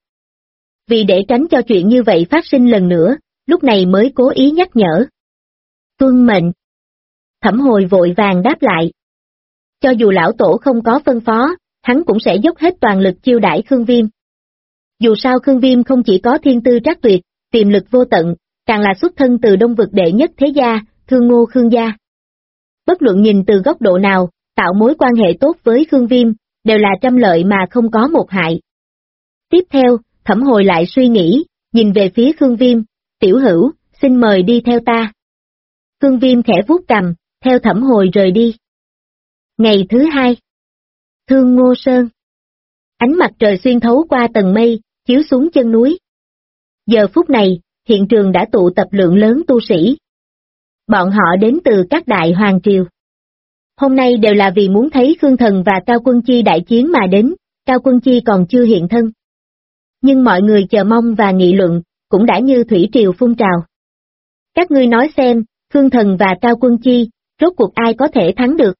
Vì để tránh cho chuyện như vậy phát sinh lần nữa, lúc này mới cố ý nhắc nhở. Tuân mệnh. Thẩm Hồi vội vàng đáp lại. Cho dù lão tổ không có phân phó, hắn cũng sẽ dốc hết toàn lực chiêu đãi Khương Viêm. Dù sao Khương Viêm không chỉ có thiên tư trắc tuyệt, tiềm lực vô tận, càng là xuất thân từ Đông Vực đệ nhất thế gia, Thương Ngô Khương gia. Bất luận nhìn từ góc độ nào, tạo mối quan hệ tốt với Khương Viêm, đều là trăm lợi mà không có một hại. Tiếp theo, Thẩm Hồi lại suy nghĩ, nhìn về phía Khương Viêm, tiểu hữu, xin mời đi theo ta. Khương Viêm khẽ vuốt cằm, theo Thẩm Hồi rời đi. Ngày thứ 2. Thương Ngô Sơn. Ánh mặt trời xuyên thấu qua tầng mây, chiếu xuống chân núi. Giờ phút này, hiện trường đã tụ tập lượng lớn tu sĩ. Bọn họ đến từ các đại hoàng triều. Hôm nay đều là vì muốn thấy Khương Thần và Cao Quân Chi đại chiến mà đến, Cao Quân Chi còn chưa hiện thân. Nhưng mọi người chờ mong và nghị luận, cũng đã như thủy triều phun trào. Các ngươi nói xem, Khương Thần và Cao Quân Chi, rốt cuộc ai có thể thắng được?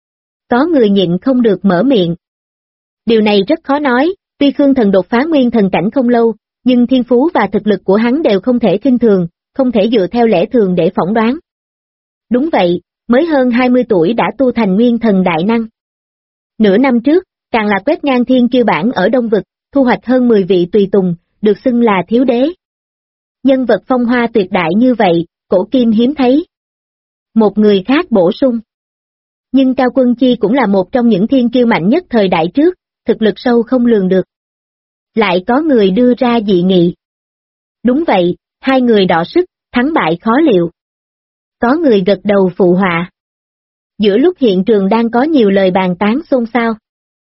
Có người nhịn không được mở miệng. Điều này rất khó nói, tuy Khương Thần đột phá nguyên thần cảnh không lâu, nhưng thiên phú và thực lực của hắn đều không thể khinh thường, không thể dựa theo lẽ thường để phỏng đoán. Đúng vậy, mới hơn 20 tuổi đã tu thành nguyên thần đại năng. Nửa năm trước, càng là quét ngang thiên kiêu bảng ở Đông Vực, thu hoạch hơn 10 vị tùy tùng, được xưng là thiếu đế. Nhân vật phong hoa tuyệt đại như vậy, cổ kim hiếm thấy. Một người khác bổ sung. Nhưng Cao Quân Chi cũng là một trong những thiên kiêu mạnh nhất thời đại trước, thực lực sâu không lường được. Lại có người đưa ra dị nghị. Đúng vậy, hai người đọ sức, thắng bại khó liệu. Có người gật đầu phụ họa. Giữa lúc hiện trường đang có nhiều lời bàn tán xôn xao.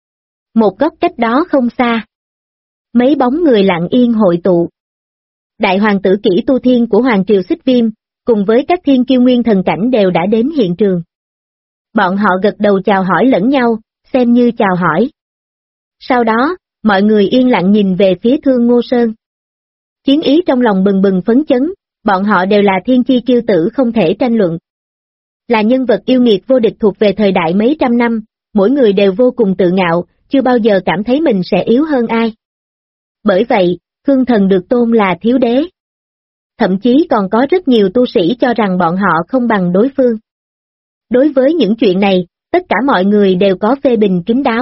Một góc cách đó không xa. Mấy bóng người lặng yên hội tụ. Đại hoàng tử Kỷ Tu Thiên của Hoàng Triều Xích Viêm, cùng với các thiên kiêu nguyên thần cảnh đều đã đến hiện trường. Bọn họ gật đầu chào hỏi lẫn nhau, xem như chào hỏi. Sau đó, mọi người yên lặng nhìn về phía Thương Ngô Sơn. Chiến ý trong lòng bừng bừng phấn chấn, bọn họ đều là thiên chi kiêu tử không thể tranh luận. Là nhân vật yêu nghiệt vô địch thuộc về thời đại mấy trăm năm, mỗi người đều vô cùng tự ngạo, chưa bao giờ cảm thấy mình sẽ yếu hơn ai. Bởi vậy, Khương Thần được tôn là thiếu đế. Thậm chí còn có rất nhiều tu sĩ cho rằng bọn họ không bằng đối phương. Đối với những chuyện này, tất cả mọi người đều có phê bình kín đáo.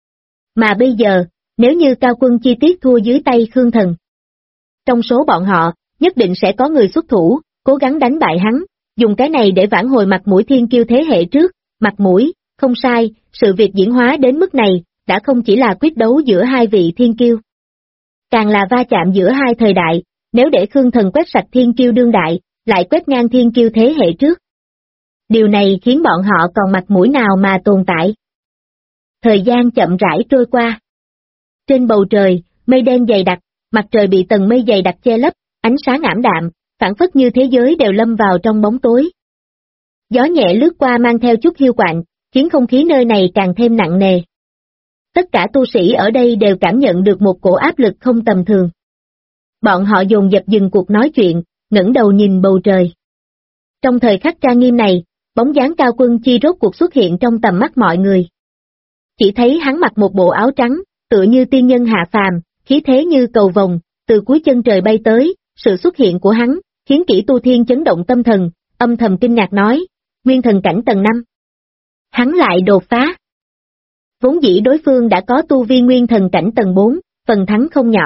Mà bây giờ, nếu như Cao Quân Chi tiết thua dưới tay Khương Thần, trong số bọn họ, nhất định sẽ có người xuất thủ, cố gắng đánh bại hắn, dùng cái này để vãn hồi mặt mũi thiên kiêu thế hệ trước, mặt mũi, không sai, sự việc diễn hóa đến mức này, đã không chỉ là quyết đấu giữa hai vị thiên kiêu. Càng là va chạm giữa hai thời đại, nếu để Khương Thần quét sạch thiên kiêu đương đại, lại quét ngang thiên kiêu thế hệ trước. Điều này khiến bọn họ còn mặt mũi nào mà tồn tại. Thời gian chậm rãi trôi qua. Trên bầu trời, mây đen dày đặc, mặt trời bị tầng mây dày đặc che lấp, ánh sáng ảm đạm, phảng phất như thế giới đều lâm vào trong bóng tối. Gió nhẹ lướt qua mang theo chút hiu quạnh, khiến không khí nơi này càng thêm nặng nề. Tất cả tu sĩ ở đây đều cảm nhận được một cổ áp lực không tầm thường. Bọn họ dồn dập dừng cuộc nói chuyện, ngẩng đầu nhìn bầu trời. Trong thời khắc trang nghiêm này, bóng dáng Cao Quân Chi rốt cuộc xuất hiện trong tầm mắt mọi người. Chỉ thấy hắn mặc một bộ áo trắng, tựa như tiên nhân hạ phàm, khí thế như cầu vồng, từ cuối chân trời bay tới, sự xuất hiện của hắn, khiến Kỷ Tu Thiên chấn động tâm thần, âm thầm kinh ngạc nói, nguyên thần cảnh tầng 5. Hắn lại đột phá. Vốn dĩ đối phương đã có tu vi nguyên thần cảnh tầng 4, phần thắng không nhỏ.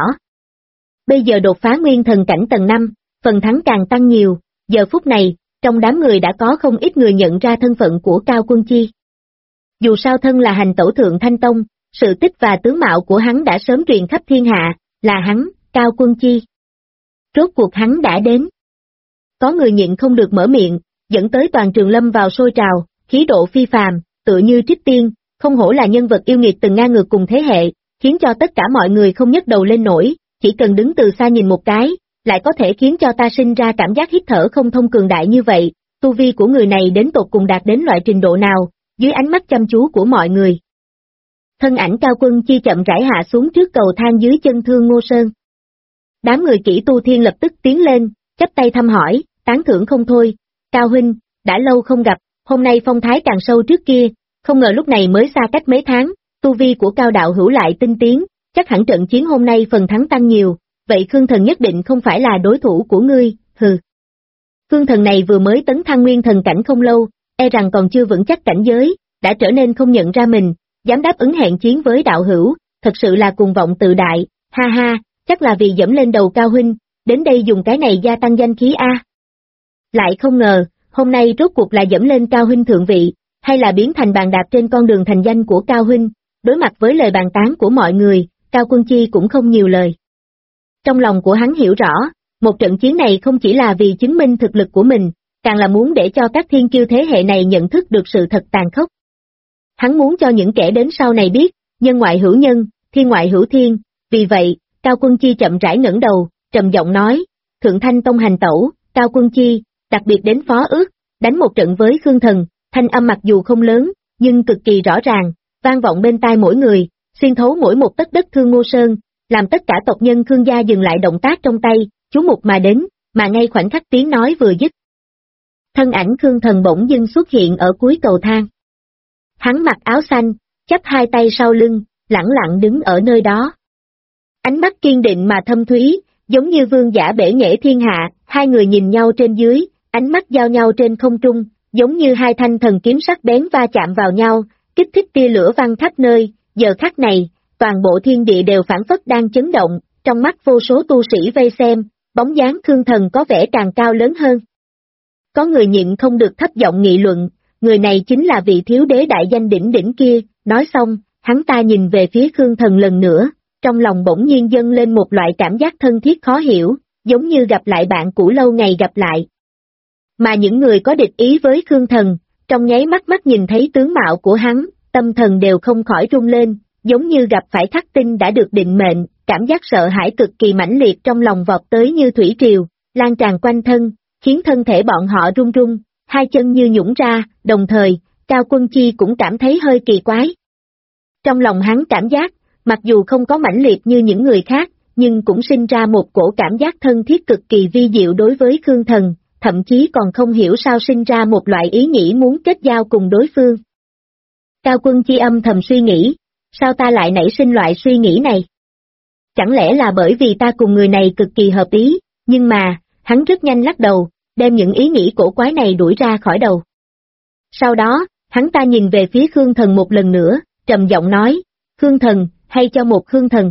Bây giờ đột phá nguyên thần cảnh tầng 5, phần thắng càng tăng nhiều, giờ phút này, trong đám người đã có không ít người nhận ra thân phận của Cao Quân Chi. Dù sao thân là hành tẩu thượng Thanh Tông, sự tích và tướng mạo của hắn đã sớm truyền khắp thiên hạ, là hắn, Cao Quân Chi. Rốt cuộc hắn đã đến. Có người nhịn không được mở miệng, dẫn tới toàn trường lâm vào sôi trào, khí độ phi phàm, tựa như trích tiên, không hổ là nhân vật yêu nghiệt từng ngang ngược cùng thế hệ, khiến cho tất cả mọi người không nhấc đầu lên nổi, chỉ cần đứng từ xa nhìn một cái, lại có thể khiến cho ta sinh ra cảm giác hít thở không thông cường đại như vậy, tu vi của người này đến tột cùng đạt đến loại trình độ nào, dưới ánh mắt chăm chú của mọi người. Thân ảnh Cao Quân Chi chậm rãi hạ xuống trước cầu thang dưới chân Thương Ngô Sơn. Đám người Kỷ Tu Thiên lập tức tiến lên, chắp tay thăm hỏi, tán thưởng không thôi, Cao huynh, đã lâu không gặp, hôm nay phong thái càng sâu trước kia, không ngờ lúc này mới xa cách mấy tháng, tu vi của Cao đạo hữu lại tinh tiến, chắc hẳn trận chiến hôm nay phần thắng tăng nhiều, vậy Khương Thần nhất định không phải là đối thủ của ngươi, hừ. Khương Thần này vừa mới tấn thăng nguyên thần cảnh không lâu, e rằng còn chưa vững chắc cảnh giới, đã trở nên không nhận ra mình, dám đáp ứng hẹn chiến với đạo hữu, thật sự là cuồng vọng tự đại, ha ha, chắc là vì dẫm lên đầu Cao huynh, đến đây dùng cái này gia tăng danh khí a. Lại không ngờ, hôm nay rốt cuộc là dẫm lên Cao huynh thượng vị, hay là biến thành bàn đạp trên con đường thành danh của Cao huynh, đối mặt với lời bàn tán của mọi người, Cao Quân Chi cũng không nhiều lời. Trong lòng của hắn hiểu rõ, một trận chiến này không chỉ là vì chứng minh thực lực của mình, càng là muốn để cho các thiên kiêu thế hệ này nhận thức được sự thật tàn khốc. Hắn muốn cho những kẻ đến sau này biết, nhân ngoại hữu nhân, thiên ngoại hữu thiên, vì vậy, Cao Quân Chi chậm rãi ngẩng đầu, trầm giọng nói, Thượng Thanh Tông hành tẩu, Cao Quân Chi, đặc biệt đến phó ước, đánh một trận với Khương Thần, thanh âm mặc dù không lớn, nhưng cực kỳ rõ ràng, vang vọng bên tai mỗi người, xuyên thấu mỗi một tấc đất Thương Ngô Sơn, làm tất cả tộc nhân Khương gia dừng lại động tác trong tay, chú mục mà đến, mà ngay khoảnh khắc tiếng nói vừa dứt. Thân ảnh Khương Thần bỗng dưng xuất hiện ở cuối cầu thang. Hắn mặc áo xanh, chắp hai tay sau lưng, lẳng lặng đứng ở nơi đó. Ánh mắt kiên định mà thâm thúy, giống như vương giả bể nghệ thiên hạ, hai người nhìn nhau trên dưới, ánh mắt giao nhau trên không trung, giống như hai thanh thần kiếm sắc bén va chạm vào nhau, kích thích tia lửa văng khắp nơi, giờ khắc này, toàn bộ thiên địa đều phảng phất đang chấn động, trong mắt vô số tu sĩ vây xem, bóng dáng Khương Thần có vẻ càng cao lớn hơn. Có người nhịn không được thấp giọng nghị luận, người này chính là vị thiếu đế đại danh đỉnh đỉnh kia, nói xong, hắn ta nhìn về phía Khương Thần lần nữa, trong lòng bỗng nhiên dâng lên một loại cảm giác thân thiết khó hiểu, giống như gặp lại bạn cũ lâu ngày gặp lại. Mà những người có địch ý với Khương Thần, trong nháy mắt mắt nhìn thấy tướng mạo của hắn, tâm thần đều không khỏi rung lên, giống như gặp phải khắc tinh đã được định mệnh, cảm giác sợ hãi cực kỳ mãnh liệt trong lòng vọt tới như thủy triều, lan tràn quanh thân, khiến thân thể bọn họ run run, hai chân như nhũn ra, đồng thời, Cao Quân Chi cũng cảm thấy hơi kỳ quái. Trong lòng hắn cảm giác, mặc dù không có mãnh liệt như những người khác, nhưng cũng sinh ra một cổ cảm giác thân thiết cực kỳ vi diệu đối với Khương Thần, thậm chí còn không hiểu sao sinh ra một loại ý nghĩ muốn kết giao cùng đối phương. Cao Quân Chi âm thầm suy nghĩ, sao ta lại nảy sinh loại suy nghĩ này? Chẳng lẽ là bởi vì ta cùng người này cực kỳ hợp ý, nhưng mà, hắn rất nhanh lắc đầu, đem những ý nghĩ cổ quái này đuổi ra khỏi đầu. Sau đó, hắn ta nhìn về phía Khương Thần một lần nữa, trầm giọng nói, Khương Thần, hay cho một Khương Thần.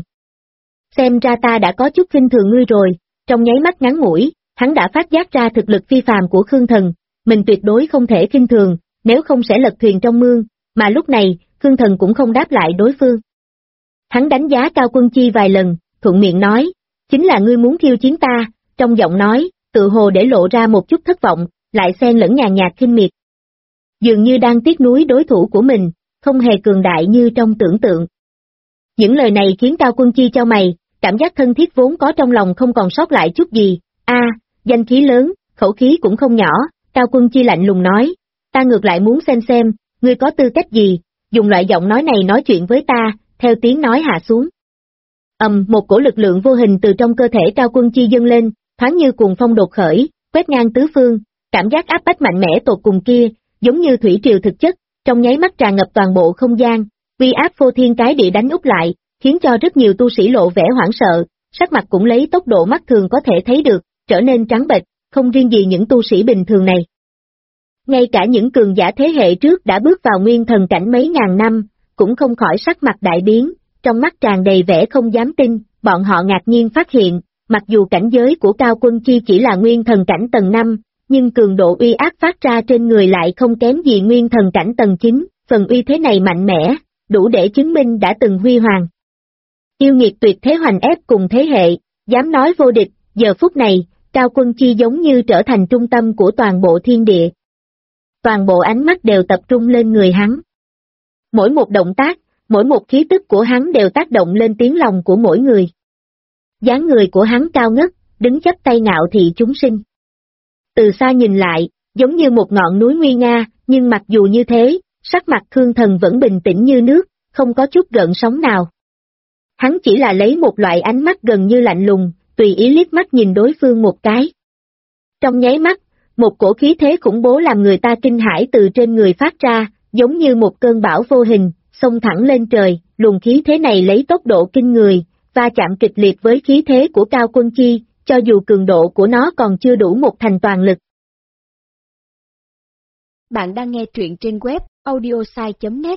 Xem ra ta đã có chút khinh thường ngươi rồi, trong nháy mắt ngắn ngủi, hắn đã phát giác ra thực lực phi phàm của Khương Thần, mình tuyệt đối không thể khinh thường, nếu không sẽ lật thuyền trong mương, mà lúc này, Khương Thần cũng không đáp lại đối phương. Hắn đánh giá Cao Quân Chi vài lần, thuận miệng nói, chính là ngươi muốn khiêu chiến ta, trong giọng nói, tự hồ để lộ ra một chút thất vọng, lại xen lẫn nhàn nhạt khinh miệt. Dường như đang tiếc nuối đối thủ của mình, không hề cường đại như trong tưởng tượng. Những lời này khiến Cao Quân Chi chau mày, cảm giác thân thiết vốn có trong lòng không còn sót lại chút gì, danh khí lớn, khẩu khí cũng không nhỏ, Cao Quân Chi lạnh lùng nói, ta ngược lại muốn xem, ngươi có tư cách gì, dùng loại giọng nói này nói chuyện với ta, theo tiếng nói hạ xuống. Một cổ lực lượng vô hình từ trong cơ thể Cao Quân Chi dâng lên, thoáng như cuồng phong đột khởi, quét ngang tứ phương, cảm giác áp bách mạnh mẽ tột cùng kia, giống như thủy triều thực chất, trong nháy mắt tràn ngập toàn bộ không gian, uy áp phô thiên cái địa đánh úp lại, khiến cho rất nhiều tu sĩ lộ vẻ hoảng sợ, sắc mặt cũng lấy tốc độ mắt thường có thể thấy được, trở nên trắng bệch, không riêng gì những tu sĩ bình thường này. Ngay cả những cường giả thế hệ trước đã bước vào nguyên thần cảnh mấy ngàn năm, cũng không khỏi sắc mặt đại biến, trong mắt tràn đầy vẻ không dám tin, bọn họ ngạc nhiên phát hiện, mặc dù cảnh giới của Cao Quân Chi chỉ là nguyên thần cảnh tầng 5, nhưng cường độ uy áp phát ra trên người lại không kém gì nguyên thần cảnh tầng 9, phần uy thế này mạnh mẽ, đủ để chứng minh đã từng huy hoàng. Yêu nghiệt tuyệt thế hoành ép cùng thế hệ, dám nói vô địch, giờ phút này, Cao Quân Chi giống như trở thành trung tâm của toàn bộ thiên địa. Toàn bộ ánh mắt đều tập trung lên người hắn. Mỗi một động tác, mỗi một khí tức của hắn đều tác động lên tiếng lòng của mỗi người. Dáng người của hắn cao ngất, đứng chắp tay ngạo thị chúng sinh. Từ xa nhìn lại, giống như một ngọn núi nguy nga, nhưng mặc dù như thế, sắc mặt Khương Thần vẫn bình tĩnh như nước, không có chút gợn sóng nào. Hắn chỉ là lấy một loại ánh mắt gần như lạnh lùng, tùy ý liếc mắt nhìn đối phương một cái. Trong nháy mắt, một cổ khí thế khủng bố làm người ta kinh hãi từ trên người phát ra, giống như một cơn bão vô hình, xông thẳng lên trời, luồng khí thế này lấy tốc độ kinh người, va chạm kịch liệt với khí thế của Cao Quân Chi, cho dù cường độ của nó còn chưa đủ một thành toàn lực. Bạn đang nghe truyện trên web audiosai.net.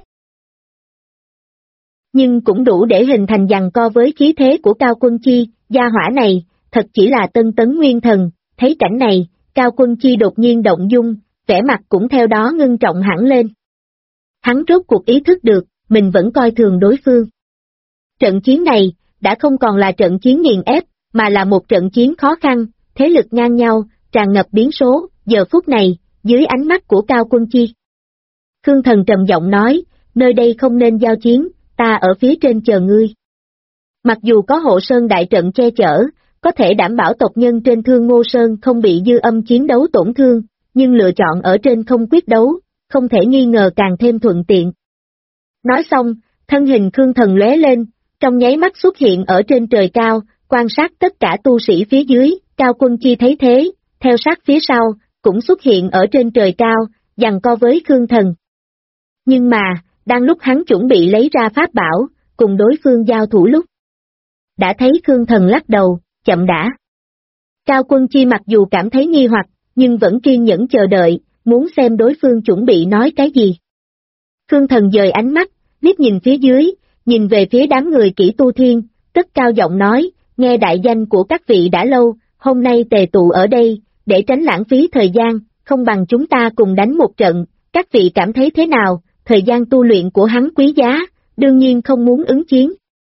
Nhưng cũng đủ để hình thành giằng co với khí thế của Cao Quân Chi, gia hỏa này, thật chỉ là tân tấn nguyên thần, thấy cảnh này, Cao Quân Chi đột nhiên động dung, vẻ mặt cũng theo đó ngưng trọng hẳn lên. Hắn rốt cuộc ý thức được, mình vẫn coi thường đối phương. Trận chiến này, đã không còn là trận chiến nghiền ép, mà là một trận chiến khó khăn, thế lực ngang nhau, tràn ngập biến số, giờ phút này, dưới ánh mắt của Cao Quân Chi. Khương Thần trầm giọng nói, nơi đây không nên giao chiến, ta ở phía trên chờ ngươi. Mặc dù có hộ sơn đại trận che chở, có thể đảm bảo tộc nhân trên Thương Ngô Sơn không bị dư âm chiến đấu tổn thương, nhưng lựa chọn ở trên không quyết đấu, không thể nghi ngờ càng thêm thuận tiện. Nói xong, thân hình Khương Thần lóe lên, trong nháy mắt xuất hiện ở trên trời cao, quan sát tất cả tu sĩ phía dưới, Cao Quân Chi thấy thế, theo sát phía sau, cũng xuất hiện ở trên trời cao, giằng co với Khương Thần. Nhưng mà, đang lúc hắn chuẩn bị lấy ra pháp bảo, cùng đối phương giao thủ lúc. Đã thấy Khương Thần lắc đầu, chậm đã. Cao Quân Chi mặc dù cảm thấy nghi hoặc, nhưng vẫn kiên nhẫn chờ đợi, muốn xem đối phương chuẩn bị nói cái gì. Khương Thần dời ánh mắt, liếc nhìn phía dưới, nhìn về phía đám người Kỷ Tu Thiên, cất cao giọng nói, nghe đại danh của các vị đã lâu, hôm nay tề tụ ở đây, để tránh lãng phí thời gian, không bằng chúng ta cùng đánh một trận, các vị cảm thấy thế nào, thời gian tu luyện của hắn quý giá, đương nhiên không muốn ứng chiến.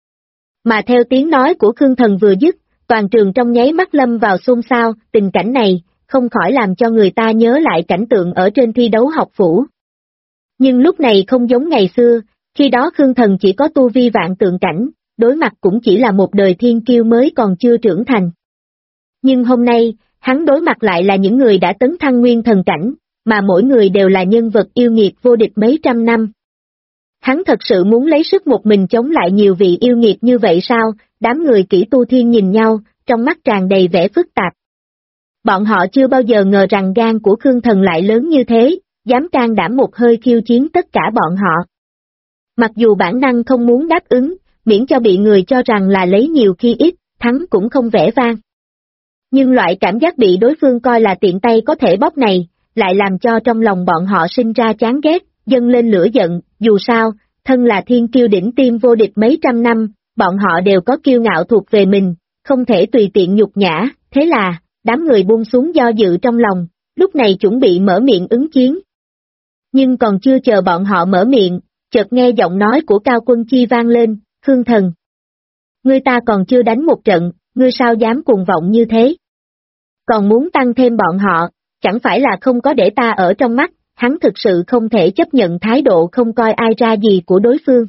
Mà theo tiếng nói của Khương Thần vừa dứt, toàn trường trong nháy mắt lâm vào xôn xao, tình cảnh này, không khỏi làm cho người ta nhớ lại cảnh tượng ở trên thi đấu học phủ. Nhưng lúc này không giống ngày xưa, khi đó Khương Thần chỉ có tu vi vạn tượng cảnh, đối mặt cũng chỉ là một đời thiên kiêu mới còn chưa trưởng thành. Nhưng hôm nay, hắn đối mặt lại là những người đã tấn thăng nguyên thần cảnh, mà mỗi người đều là nhân vật yêu nghiệt vô địch mấy trăm năm. Hắn thật sự muốn lấy sức một mình chống lại nhiều vị yêu nghiệt như vậy sao? Đám người Kỷ Tu Thiên nhìn nhau, trong mắt tràn đầy vẻ phức tạp. Bọn họ chưa bao giờ ngờ rằng gan của Khương Thần lại lớn như thế, dám can đảm một hơi khiêu chiến tất cả bọn họ. Mặc dù bản năng không muốn đáp ứng, miễn cho bị người cho rằng là lấy nhiều khi ít, thắng cũng không vẻ vang. Nhưng loại cảm giác bị đối phương coi là tiện tay có thể bóp này, lại làm cho trong lòng bọn họ sinh ra chán ghét, dâng lên lửa giận, dù sao, thân là thiên kiêu đỉnh tiêm vô địch mấy trăm năm, bọn họ đều có kiêu ngạo thuộc về mình, không thể tùy tiện nhục nhã, thế là, đám người buông xuống do dự trong lòng, lúc này chuẩn bị mở miệng ứng chiến. Nhưng còn chưa chờ bọn họ mở miệng, chợt nghe giọng nói của Cao Quân Chi vang lên, Khương Thần. Ngươi ta còn chưa đánh một trận, ngươi sao dám cuồng vọng như thế? Còn muốn tăng thêm bọn họ, chẳng phải là không có để ta ở trong mắt, hắn thực sự không thể chấp nhận thái độ không coi ai ra gì của đối phương.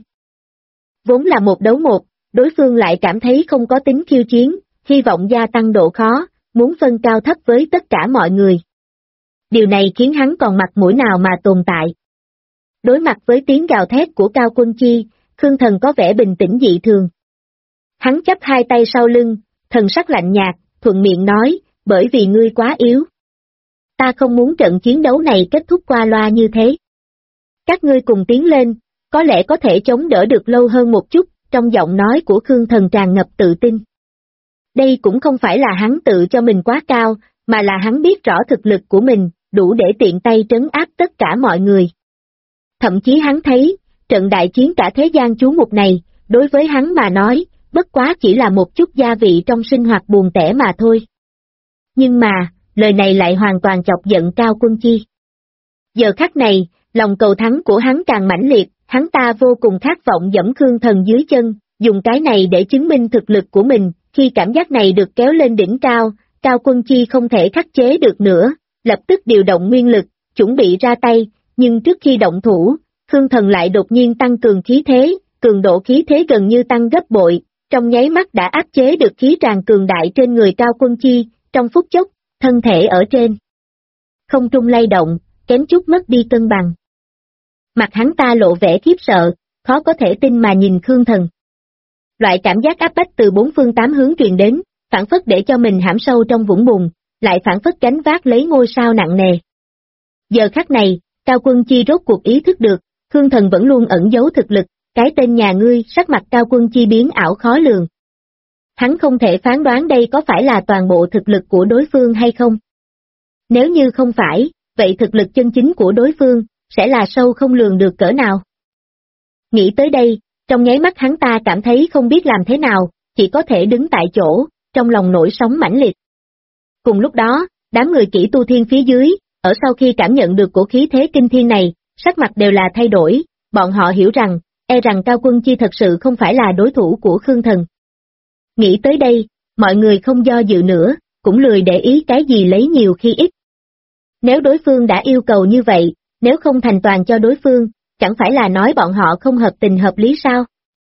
Vốn là một đấu một, đối phương lại cảm thấy không có tính khiêu chiến, hy vọng gia tăng độ khó, muốn phân cao thấp với tất cả mọi người. Điều này khiến hắn còn mặt mũi nào mà tồn tại. Đối mặt với tiếng gào thét của Cao Quân Chi, Khương Thần có vẻ bình tĩnh dị thường. Hắn chắp hai tay sau lưng, thần sắc lạnh nhạt, thuận miệng nói, bởi vì ngươi quá yếu. Ta không muốn trận chiến đấu này kết thúc qua loa như thế. Các ngươi cùng tiến lên, có lẽ có thể chống đỡ được lâu hơn một chút, trong giọng nói của Khương Thần tràn ngập tự tin. Đây cũng không phải là hắn tự cho mình quá cao, mà là hắn biết rõ thực lực của mình, đủ để tiện tay trấn áp tất cả mọi người. Thậm chí hắn thấy, trận đại chiến cả thế gian chú mục này, đối với hắn mà nói, bất quá chỉ là một chút gia vị trong sinh hoạt buồn tẻ mà thôi. Nhưng mà, lời này lại hoàn toàn chọc giận Cao Quân Chi. Giờ khắc này, lòng cầu thắng của hắn càng mãnh liệt, hắn ta vô cùng khát vọng dẫm Khương Thần dưới chân, dùng cái này để chứng minh thực lực của mình, khi cảm giác này được kéo lên đỉnh cao, Cao Quân Chi không thể khắc chế được nữa, lập tức điều động nguyên lực, chuẩn bị ra tay, nhưng trước khi động thủ, Khương Thần lại đột nhiên tăng cường khí thế, cường độ khí thế gần như tăng gấp bội, trong nháy mắt đã áp chế được khí tràn cường đại trên người Cao Quân Chi, trong phút chốc, thân thể ở trên không trung lay động, kém chút mất đi cân bằng. Mặt hắn ta lộ vẻ khiếp sợ, khó có thể tin mà nhìn Khương Thần. Loại cảm giác áp bách từ bốn phương tám hướng truyền đến, phản phất để cho mình hãm sâu trong vũng bùn, lại phản phất gánh vác lấy ngôi sao nặng nề. Giờ khắc này, Cao Quân Chi rốt cuộc ý thức được, Khương Thần vẫn luôn ẩn giấu thực lực, cái tên nhà ngươi, sắc mặt Cao Quân Chi biến ảo khó lường. Hắn không thể phán đoán đây có phải là toàn bộ thực lực của đối phương hay không. Nếu như không phải, vậy thực lực chân chính của đối phương, sẽ là sâu không lường được cỡ nào. Nghĩ tới đây, trong nháy mắt hắn ta cảm thấy không biết làm thế nào, chỉ có thể đứng tại chỗ, trong lòng nổi sóng mãnh liệt. Cùng lúc đó, đám người Kỷ Tu Thiên phía dưới, ở sau khi cảm nhận được cổ khí thế kinh thiên này, sắc mặt đều là thay đổi, bọn họ hiểu rằng, rằng Cao Quân Chi thật sự không phải là đối thủ của Khương Thần. Nghĩ tới đây, mọi người không do dự nữa, cũng lười để ý cái gì lấy nhiều khi ít. Nếu đối phương đã yêu cầu như vậy, nếu không thành toàn cho đối phương, chẳng phải là nói bọn họ không hợp tình hợp lý sao?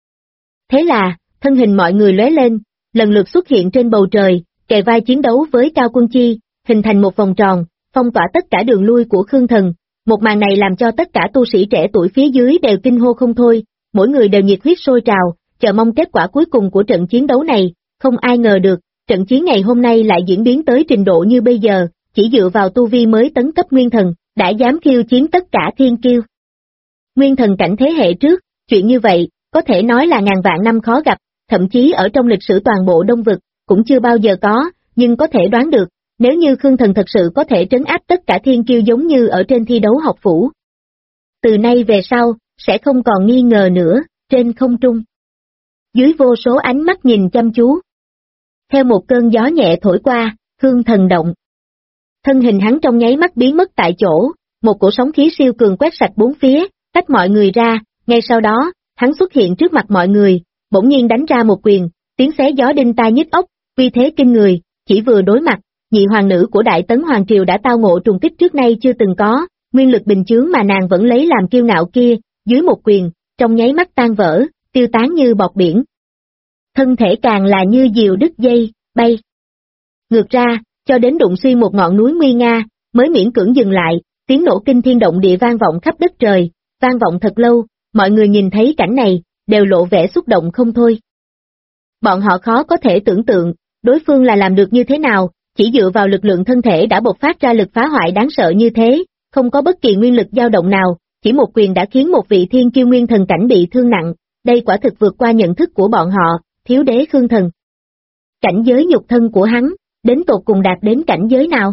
Thế là, thân hình mọi người lóe lên, lần lượt xuất hiện trên bầu trời, kề vai chiến đấu với Cao Quân Chi, hình thành một vòng tròn, phong tỏa tất cả đường lui của Khương Thần. Một màn này làm cho tất cả tu sĩ trẻ tuổi phía dưới đều kinh hô không thôi, mỗi người đều nhiệt huyết sôi trào, chờ mong kết quả cuối cùng của trận chiến đấu này, không ai ngờ được, trận chiến ngày hôm nay lại diễn biến tới trình độ như bây giờ, chỉ dựa vào tu vi mới tấn cấp nguyên thần, đã dám khiêu chiến tất cả thiên kiêu. Nguyên thần cảnh thế hệ trước, chuyện như vậy, có thể nói là ngàn vạn năm khó gặp, thậm chí ở trong lịch sử toàn bộ Đông Vực, cũng chưa bao giờ có, nhưng có thể đoán được, Nếu như Khương Thần thật sự có thể trấn áp tất cả thiên kiêu giống như ở trên thi đấu học phủ, từ nay về sau, sẽ không còn nghi ngờ nữa, trên không trung. Dưới vô số ánh mắt nhìn chăm chú. Theo một cơn gió nhẹ thổi qua, Khương Thần động. Thân hình hắn trong nháy mắt biến mất tại chỗ, một cổ sóng khí siêu cường quét sạch bốn phía, tách mọi người ra, ngay sau đó, hắn xuất hiện trước mặt mọi người, bỗng nhiên đánh ra một quyền, tiếng xé gió đinh tai nhức óc, uy thế kinh người, chỉ vừa đối mặt, nhị hoàng nữ của Đại Tấn Hoàng Triều đã tao ngộ trùng kích trước nay chưa từng có, nguyên lực bình chướng mà nàng vẫn lấy làm kiêu ngạo kia, dưới một quyền, trong nháy mắt tan vỡ, tiêu tán như bọt biển. Thân thể càng là như diều đứt dây, bay. Ngược ra, cho đến đụng xuyên một ngọn núi nguy nga, mới miễn cưỡng dừng lại, tiếng nổ kinh thiên động địa vang vọng khắp đất trời, vang vọng thật lâu, mọi người nhìn thấy cảnh này, đều lộ vẻ xúc động không thôi. Bọn họ khó có thể tưởng tượng, đối phương là làm được như thế nào, chỉ dựa vào lực lượng thân thể đã bộc phát ra lực phá hoại đáng sợ như thế, không có bất kỳ nguyên lực dao động nào, chỉ một quyền đã khiến một vị thiên kiêu nguyên thần cảnh bị thương nặng, đây quả thực vượt qua nhận thức của bọn họ, thiếu đế Khương Thần. Cảnh giới nhục thân của hắn, đến tột cùng đạt đến cảnh giới nào?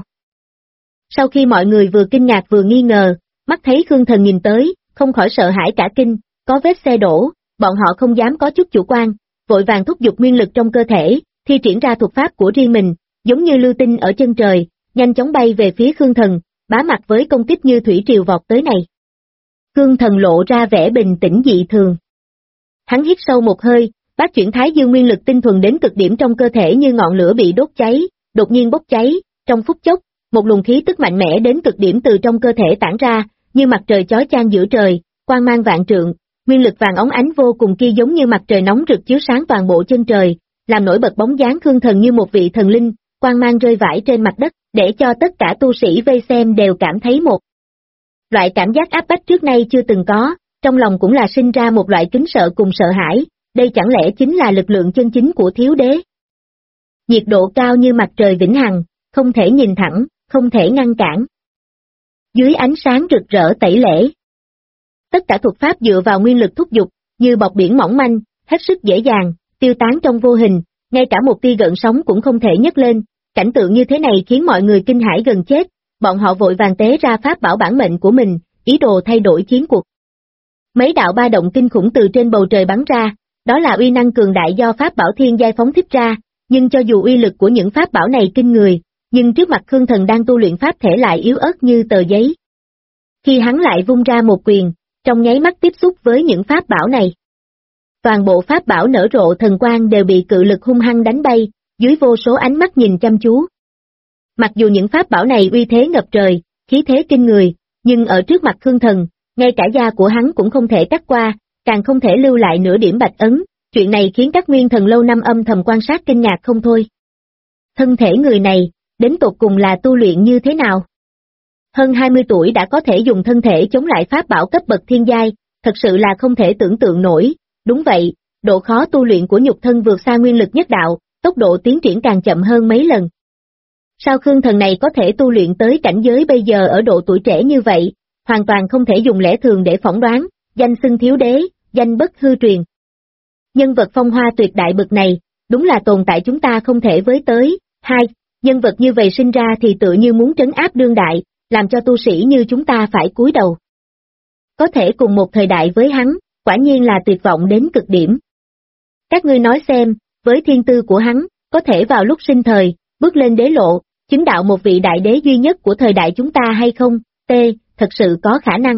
Sau khi mọi người vừa kinh ngạc vừa nghi ngờ, mắt thấy Khương Thần nhìn tới, không khỏi sợ hãi cả kinh, có vết xe đổ, bọn họ không dám có chút chủ quan, vội vàng thúc giục nguyên lực trong cơ thể, thi triển ra thuật pháp của riêng mình, giống như lưu tinh ở chân trời, nhanh chóng bay về phía Khương Thần, bá mặt với công kích như thủy triều vọt tới này. Khương Thần lộ ra vẻ bình tĩnh dị thường. Hắn hít sâu một hơi, bát chuyển thái dương nguyên lực tinh thuần đến cực điểm trong cơ thể như ngọn lửa bị đốt cháy, đột nhiên bốc cháy, trong phút chốc, một luồng khí tức mạnh mẽ đến cực điểm từ trong cơ thể tản ra, như mặt trời chói chang giữa trời, quang mang vạn trượng, nguyên lực vàng óng ánh vô cùng kia giống như mặt trời nóng rực chiếu sáng toàn bộ chân trời, làm nổi bật bóng dáng Khương Thần như một vị thần linh, quang mang rơi vãi trên mặt đất, để cho tất cả tu sĩ vây xem đều cảm thấy một loại cảm giác áp bách trước nay chưa từng có, trong lòng cũng là sinh ra một loại kính sợ cùng sợ hãi, đây chẳng lẽ chính là lực lượng chân chính của thiếu đế? Nhiệt độ cao như mặt trời vĩnh hằng, không thể nhìn thẳng, không thể ngăn cản. Dưới ánh sáng rực rỡ tẩy lễ, tất cả thuật pháp dựa vào nguyên lực thúc giục, như bọt biển mỏng manh, hết sức dễ dàng, tiêu tán trong vô hình, ngay cả một tia gợn sóng cũng không thể nhấc lên, cảnh tượng như thế này khiến mọi người kinh hãi gần chết, bọn họ vội vàng tế ra pháp bảo bản mệnh của mình, ý đồ thay đổi chiến cuộc. Mấy đạo ba động kinh khủng từ trên bầu trời bắn ra, đó là uy năng cường đại do pháp bảo thiên giai phóng thích ra, nhưng cho dù uy lực của những pháp bảo này kinh người, nhưng trước mặt Khương Thần đang tu luyện pháp thể lại yếu ớt như tờ giấy. Khi hắn lại vung ra một quyền, trong nháy mắt tiếp xúc với những pháp bảo này, toàn bộ pháp bảo nở rộ thần quang đều bị cự lực hung hăng đánh bay, dưới vô số ánh mắt nhìn chăm chú. Mặc dù những pháp bảo này uy thế ngập trời, khí thế kinh người, nhưng ở trước mặt Khương Thần, ngay cả da của hắn cũng không thể cắt qua, càng không thể lưu lại nửa điểm bạch ấn, chuyện này khiến các nguyên thần lâu năm âm thầm quan sát kinh ngạc không thôi. Thân thể người này, đến tột cùng là tu luyện như thế nào? Hơn 20 tuổi đã có thể dùng thân thể chống lại pháp bảo cấp bậc thiên giai, thật sự là không thể tưởng tượng nổi, đúng vậy, độ khó tu luyện của nhục thân vượt xa nguyên lực nhất đạo, tốc độ tiến triển càng chậm hơn mấy lần. Sao Khương Thần này có thể tu luyện tới cảnh giới bây giờ ở độ tuổi trẻ như vậy, hoàn toàn không thể dùng lẽ thường để phỏng đoán, danh xưng thiếu đế, danh bất hư truyền. Nhân vật phong hoa tuyệt đại bậc này, đúng là tồn tại chúng ta không thể với tới. Hai, nhân vật như vậy sinh ra thì tự như muốn trấn áp đương đại, làm cho tu sĩ như chúng ta phải cúi đầu. Có thể cùng một thời đại với hắn, quả nhiên là tuyệt vọng đến cực điểm. Các ngươi nói xem, với thiên tư của hắn, có thể vào lúc sinh thời, bước lên đế lộ, chứng đạo một vị đại đế duy nhất của thời đại chúng ta hay không? Thật sự có khả năng.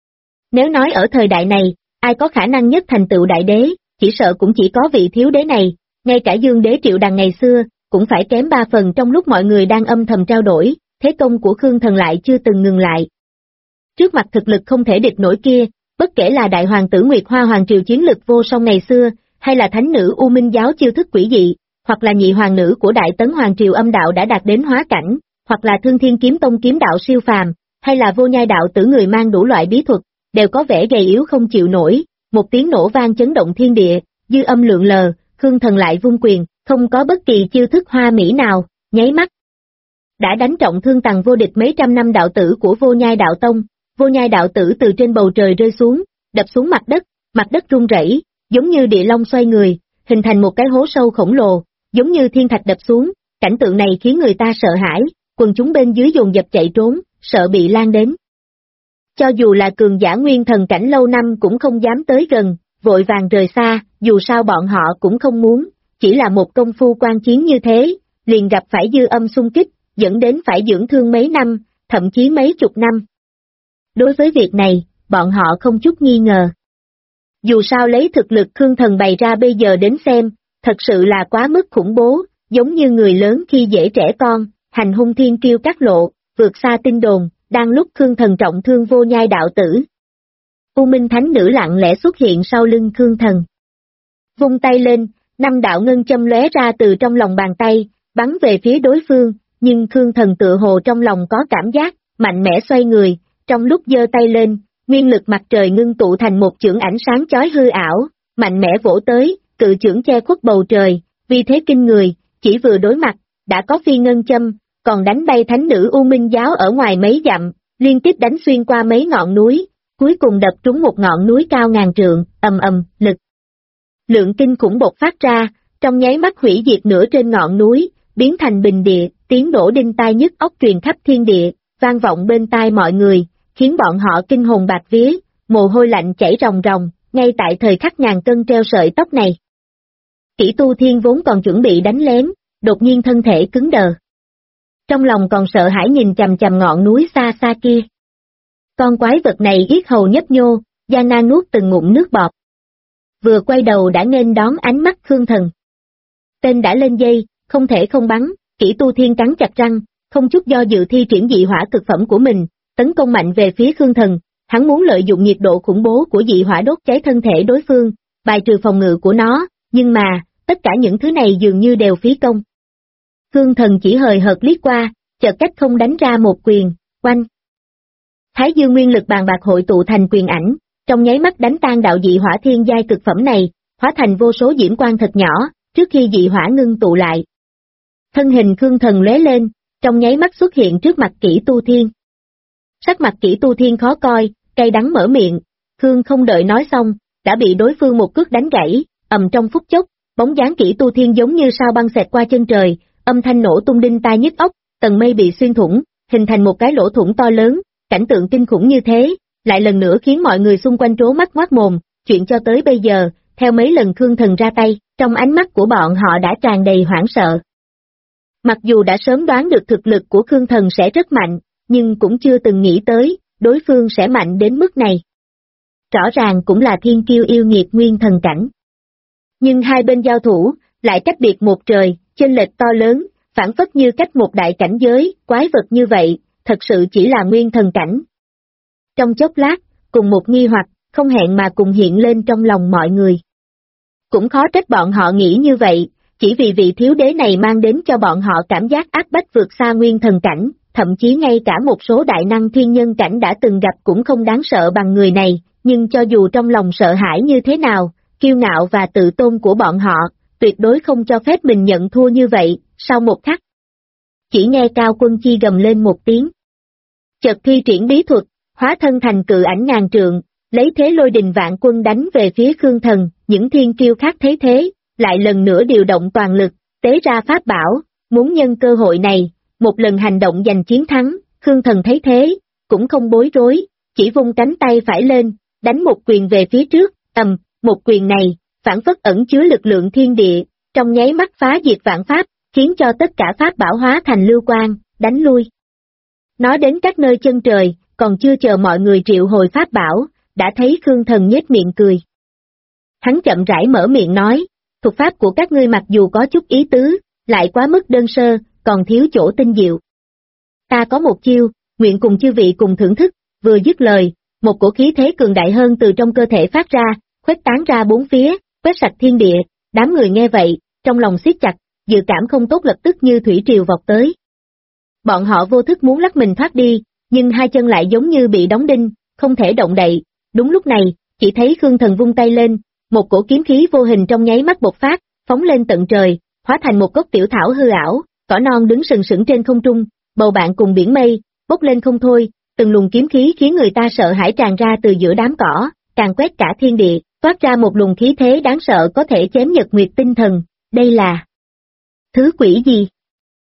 Nếu nói ở thời đại này, ai có khả năng nhất thành tựu đại đế, chỉ sợ cũng chỉ có vị thiếu đế này, ngay cả Dương Đế Triệu Đằng ngày xưa, cũng phải kém 3 phần trong lúc mọi người đang âm thầm trao đổi, thế công của Khương Thần lại chưa từng ngừng lại. Trước mặt thực lực không thể địch nổi kia, bất kể là đại hoàng tử Nguyệt Hoa Hoàng Triều chiến lực vô song ngày xưa, hay là thánh nữ U Minh Giáo chiêu thức quỷ dị, hoặc là nhị hoàng nữ của Đại Tấn Hoàng Triều âm đạo đã đạt đến hóa cảnh, hoặc là Thương Thiên Kiếm Tông kiếm đạo siêu phàm, hay là Vô Nhai đạo tử người mang đủ loại bí thuật, đều có vẻ gầy yếu không chịu nổi, một tiếng nổ vang chấn động thiên địa, dư âm lượn lờ, Khương Thần lại vung quyền, không có bất kỳ chiêu thức hoa mỹ nào, nháy mắt đã đánh trọng thương tầng vô địch mấy trăm năm đạo tử của Vô Nhai đạo tông. Vô Nhai đạo tử từ trên bầu trời rơi xuống, đập xuống mặt đất rung rẩy, giống như địa long xoay người, hình thành một cái hố sâu khổng lồ, giống như thiên thạch đập xuống, cảnh tượng này khiến người ta sợ hãi, quần chúng bên dưới dồn dập chạy trốn, sợ bị lan đến. Cho dù là cường giả nguyên thần cảnh lâu năm cũng không dám tới gần, vội vàng rời xa, dù sao bọn họ cũng không muốn, chỉ là một công phu quan chiến như thế, liền gặp phải dư âm xung kích, dẫn đến phải dưỡng thương mấy năm, thậm chí mấy chục năm. Đối với việc này, bọn họ không chút nghi ngờ. Dù sao lấy thực lực Khương Thần bày ra bây giờ đến xem, thật sự là quá mức khủng bố, giống như người lớn khi dễ trẻ con, hành hung thiên kiêu các lộ, vượt xa tin đồn, đang lúc Khương Thần trọng thương vô nhai đạo tử. U Minh Thánh Nữ lặng lẽ xuất hiện sau lưng Khương Thần. Vung tay lên, 5 đạo ngân châm lóe ra từ trong lòng bàn tay, bắn về phía đối phương, nhưng Khương Thần tựa hồ trong lòng có cảm giác, mạnh mẽ xoay người, trong lúc giơ tay lên, nguyên lực mặt trời ngưng tụ thành một chưởng ánh sáng chói hư ảo, mạnh mẽ vỗ tới, cự chưởng che khuất bầu trời, vì thế kinh người, chỉ vừa đối mặt, đã có phi ngân châm, còn đánh bay thánh nữ U Minh giáo ở ngoài mấy dặm, liên tiếp đánh xuyên qua mấy ngọn núi, cuối cùng đập trúng một ngọn núi cao ngàn trượng, ầm ầm, lực lượng kinh khủng bộc phát ra, trong nháy mắt hủy diệt nửa trên ngọn núi, biến thành bình địa, tiếng nổ đinh tai nhức óc truyền khắp thiên địa, vang vọng bên tai mọi người, khiến bọn họ kinh hồn bạt vía, mồ hôi lạnh chảy ròng ròng, ngay tại thời khắc ngàn cân treo sợi tóc này. Kỷ Tu Thiên vốn còn chuẩn bị đánh lén, đột nhiên thân thể cứng đờ. Trong lòng còn sợ hãi nhìn chằm chằm ngọn núi xa xa kia. Con quái vật này yết hầu nhấp nhô, gian nan nuốt từng ngụm nước bọt. Vừa quay đầu đã nghênh đón ánh mắt Khương Thần. Tên đã lên dây, không thể không bắn, Kỷ Tu Thiên cắn chặt răng, không chút do dự thi triển dị hỏa cực phẩm của mình, tấn công mạnh về phía Khương Thần, hắn muốn lợi dụng nhiệt độ khủng bố của dị hỏa đốt cháy thân thể đối phương, bài trừ phòng ngự của nó, nhưng mà, tất cả những thứ này dường như đều phí công. Khương Thần chỉ hời hợt liếc qua, chợt cách không đánh ra một quyền, oanh. Thái dương nguyên lực bàn bạc hội tụ thành quyền ảnh, trong nháy mắt đánh tan đạo dị hỏa thiên giai cực phẩm này, hóa thành vô số diễm quang thật nhỏ, trước khi dị hỏa ngưng tụ lại. Thân hình Khương Thần lóe lên, trong nháy mắt xuất hiện trước mặt Kỷ Tu Thiên. Sắc mặt Kỷ Tu Thiên khó coi, cay đắng mở miệng, Khương không đợi nói xong, đã bị đối phương một cước đánh gãy, trong phút chốc, bóng dáng Kỷ Tu Thiên giống như sao băng xẹt qua chân trời, âm thanh nổ tung đinh tai nhức óc, tầng mây bị xuyên thủng, hình thành một cái lỗ thủng to lớn, cảnh tượng kinh khủng như thế, lại lần nữa khiến mọi người xung quanh trố mắt ngoác mồm, chuyện cho tới bây giờ, theo mấy lần Khương Thần ra tay, trong ánh mắt của bọn họ đã tràn đầy hoảng sợ. Mặc dù đã sớm đoán được thực lực của Khương Thần sẽ rất mạnh, nhưng cũng chưa từng nghĩ tới, đối phương sẽ mạnh đến mức này. Rõ ràng cũng là thiên kiêu yêu nghiệt nguyên thần cảnh. Nhưng hai bên giao thủ, lại cách biệt một trời, chênh lệch to lớn, phản phất như cách một đại cảnh giới, quái vật như vậy, thật sự chỉ là nguyên thần cảnh. Trong chốc lát, cùng một nghi hoặc, không hẹn mà cùng hiện lên trong lòng mọi người. Cũng khó trách bọn họ nghĩ như vậy, chỉ vì vị thiếu đế này mang đến cho bọn họ cảm giác áp bách vượt xa nguyên thần cảnh, thậm chí ngay cả một số đại năng thiên nhân cảnh đã từng gặp cũng không đáng sợ bằng người này, nhưng cho dù trong lòng sợ hãi như thế nào, kiêu ngạo và tự tôn của bọn họ, tuyệt đối không cho phép mình nhận thua như vậy, sau một khắc. Chỉ nghe Cao Quân Chi gầm lên một tiếng. Chợt thi triển bí thuật, hóa thân thành cự ảnh ngàn trượng, lấy thế lôi đình vạn quân đánh về phía Khương Thần, những thiên kiêu khác thấy thế, lại lần nữa điều động toàn lực, tế ra pháp bảo, muốn nhân cơ hội này, một lần hành động giành chiến thắng, Khương Thần thấy thế, cũng không bối rối, chỉ vung cánh tay phải lên, đánh một quyền về phía trước, một quyền này, phản phất ẩn chứa lực lượng thiên địa, trong nháy mắt phá diệt vạn pháp, khiến cho tất cả pháp bảo hóa thành lưu quang, đánh lui. Nó đến các nơi chân trời, còn chưa chờ mọi người triệu hồi pháp bảo, đã thấy Khương Thần nhếch miệng cười. Hắn chậm rãi mở miệng nói, thuật pháp của các ngươi mặc dù có chút ý tứ, lại quá mức đơn sơ, còn thiếu chỗ tinh diệu. Ta có một chiêu, nguyện cùng chư vị cùng thưởng thức, vừa dứt lời, một cổ khí thế cường đại hơn từ trong cơ thể phát ra, khuếch tán ra bốn phía, quét sạch thiên địa, đám người nghe vậy, trong lòng siết chặt, dự cảm không tốt lập tức như thủy triều vọt tới. Bọn họ vô thức muốn lắc mình thoát đi, nhưng hai chân lại giống như bị đóng đinh, không thể động đậy. Đúng lúc này, chỉ thấy Khương Thần vung tay lên, một cổ kiếm khí vô hình trong nháy mắt bộc phát, phóng lên tận trời, hóa thành một gốc tiểu thảo hư ảo, cỏ non đứng sừng sững trên không trung, bầu bạn cùng biển mây, bốc lên không thôi, từng luồng kiếm khí khiến người ta sợ hãi tràn ra từ giữa đám cỏ, càng quét cả thiên địa, toát ra một luồng khí thế đáng sợ có thể chém nhật nguyệt tinh thần, đây là thứ quỷ gì?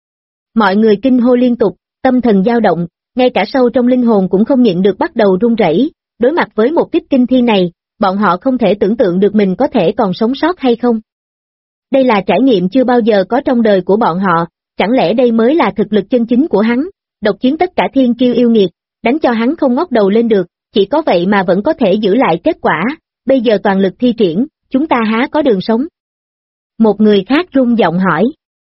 Mọi người kinh hô liên tục, tâm thần dao động, ngay cả sâu trong linh hồn cũng không nhịn được bắt đầu run rẩy. Đối mặt với một kích kinh thiên này, bọn họ không thể tưởng tượng được mình có thể còn sống sót hay không. Đây là trải nghiệm chưa bao giờ có trong đời của bọn họ, chẳng lẽ đây mới là thực lực chân chính của hắn, độc chiếm tất cả thiên kiêu yêu nghiệt, đánh cho hắn không ngóc đầu lên được, chỉ có vậy mà vẫn có thể giữ lại kết quả, bây giờ toàn lực thi triển, chúng ta há có đường sống. Một người khác rung giọng hỏi.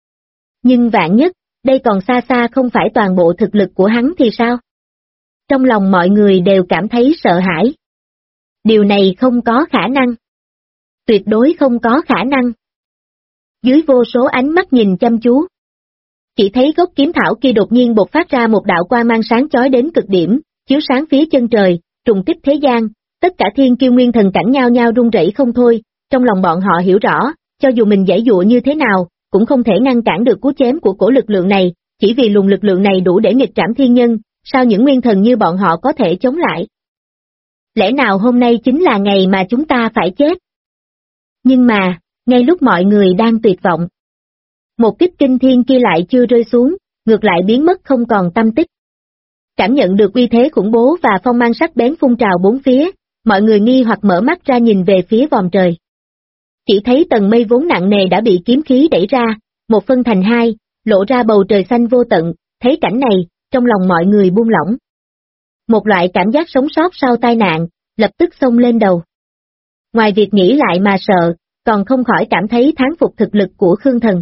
Nhưng vạn nhất, đây còn xa xa không phải toàn bộ thực lực của hắn thì sao? Trong lòng mọi người đều cảm thấy sợ hãi. Điều này không có khả năng. Tuyệt đối không có khả năng. Dưới vô số ánh mắt nhìn chăm chú. Chỉ thấy gốc kiếm thảo kia đột nhiên bộc phát ra một đạo quang mang sáng chói đến cực điểm, chiếu sáng phía chân trời, trùng kích thế gian, tất cả thiên kiêu nguyên thần cảnh nhao nhao run rẩy không thôi, trong lòng bọn họ hiểu rõ, cho dù mình giãy dụa như thế nào, cũng không thể ngăn cản được cú chém của cổ lực lượng này, chỉ vì luồng lực lượng này đủ để nghịch trảm thiên nhân, sao những nguyên thần như bọn họ có thể chống lại? Lẽ nào hôm nay chính là ngày mà chúng ta phải chết? Nhưng mà, ngay lúc mọi người đang tuyệt vọng, một kích kinh thiên kia lại chưa rơi xuống, ngược lại biến mất không còn tăm tích. Cảm nhận được uy thế khủng bố và phong mang sắc bén phun trào bốn phía, mọi người nghi hoặc mở mắt ra nhìn về phía vòm trời. Chỉ thấy tầng mây vốn nặng nề đã bị kiếm khí đẩy ra, một phân thành hai, lộ ra bầu trời xanh vô tận, thấy cảnh này, trong lòng mọi người buông lỏng. Một loại cảm giác sống sót sau tai nạn, lập tức xông lên đầu. Ngoài việc nghĩ lại mà sợ, còn không khỏi cảm thấy thán phục thực lực của Khương Thần.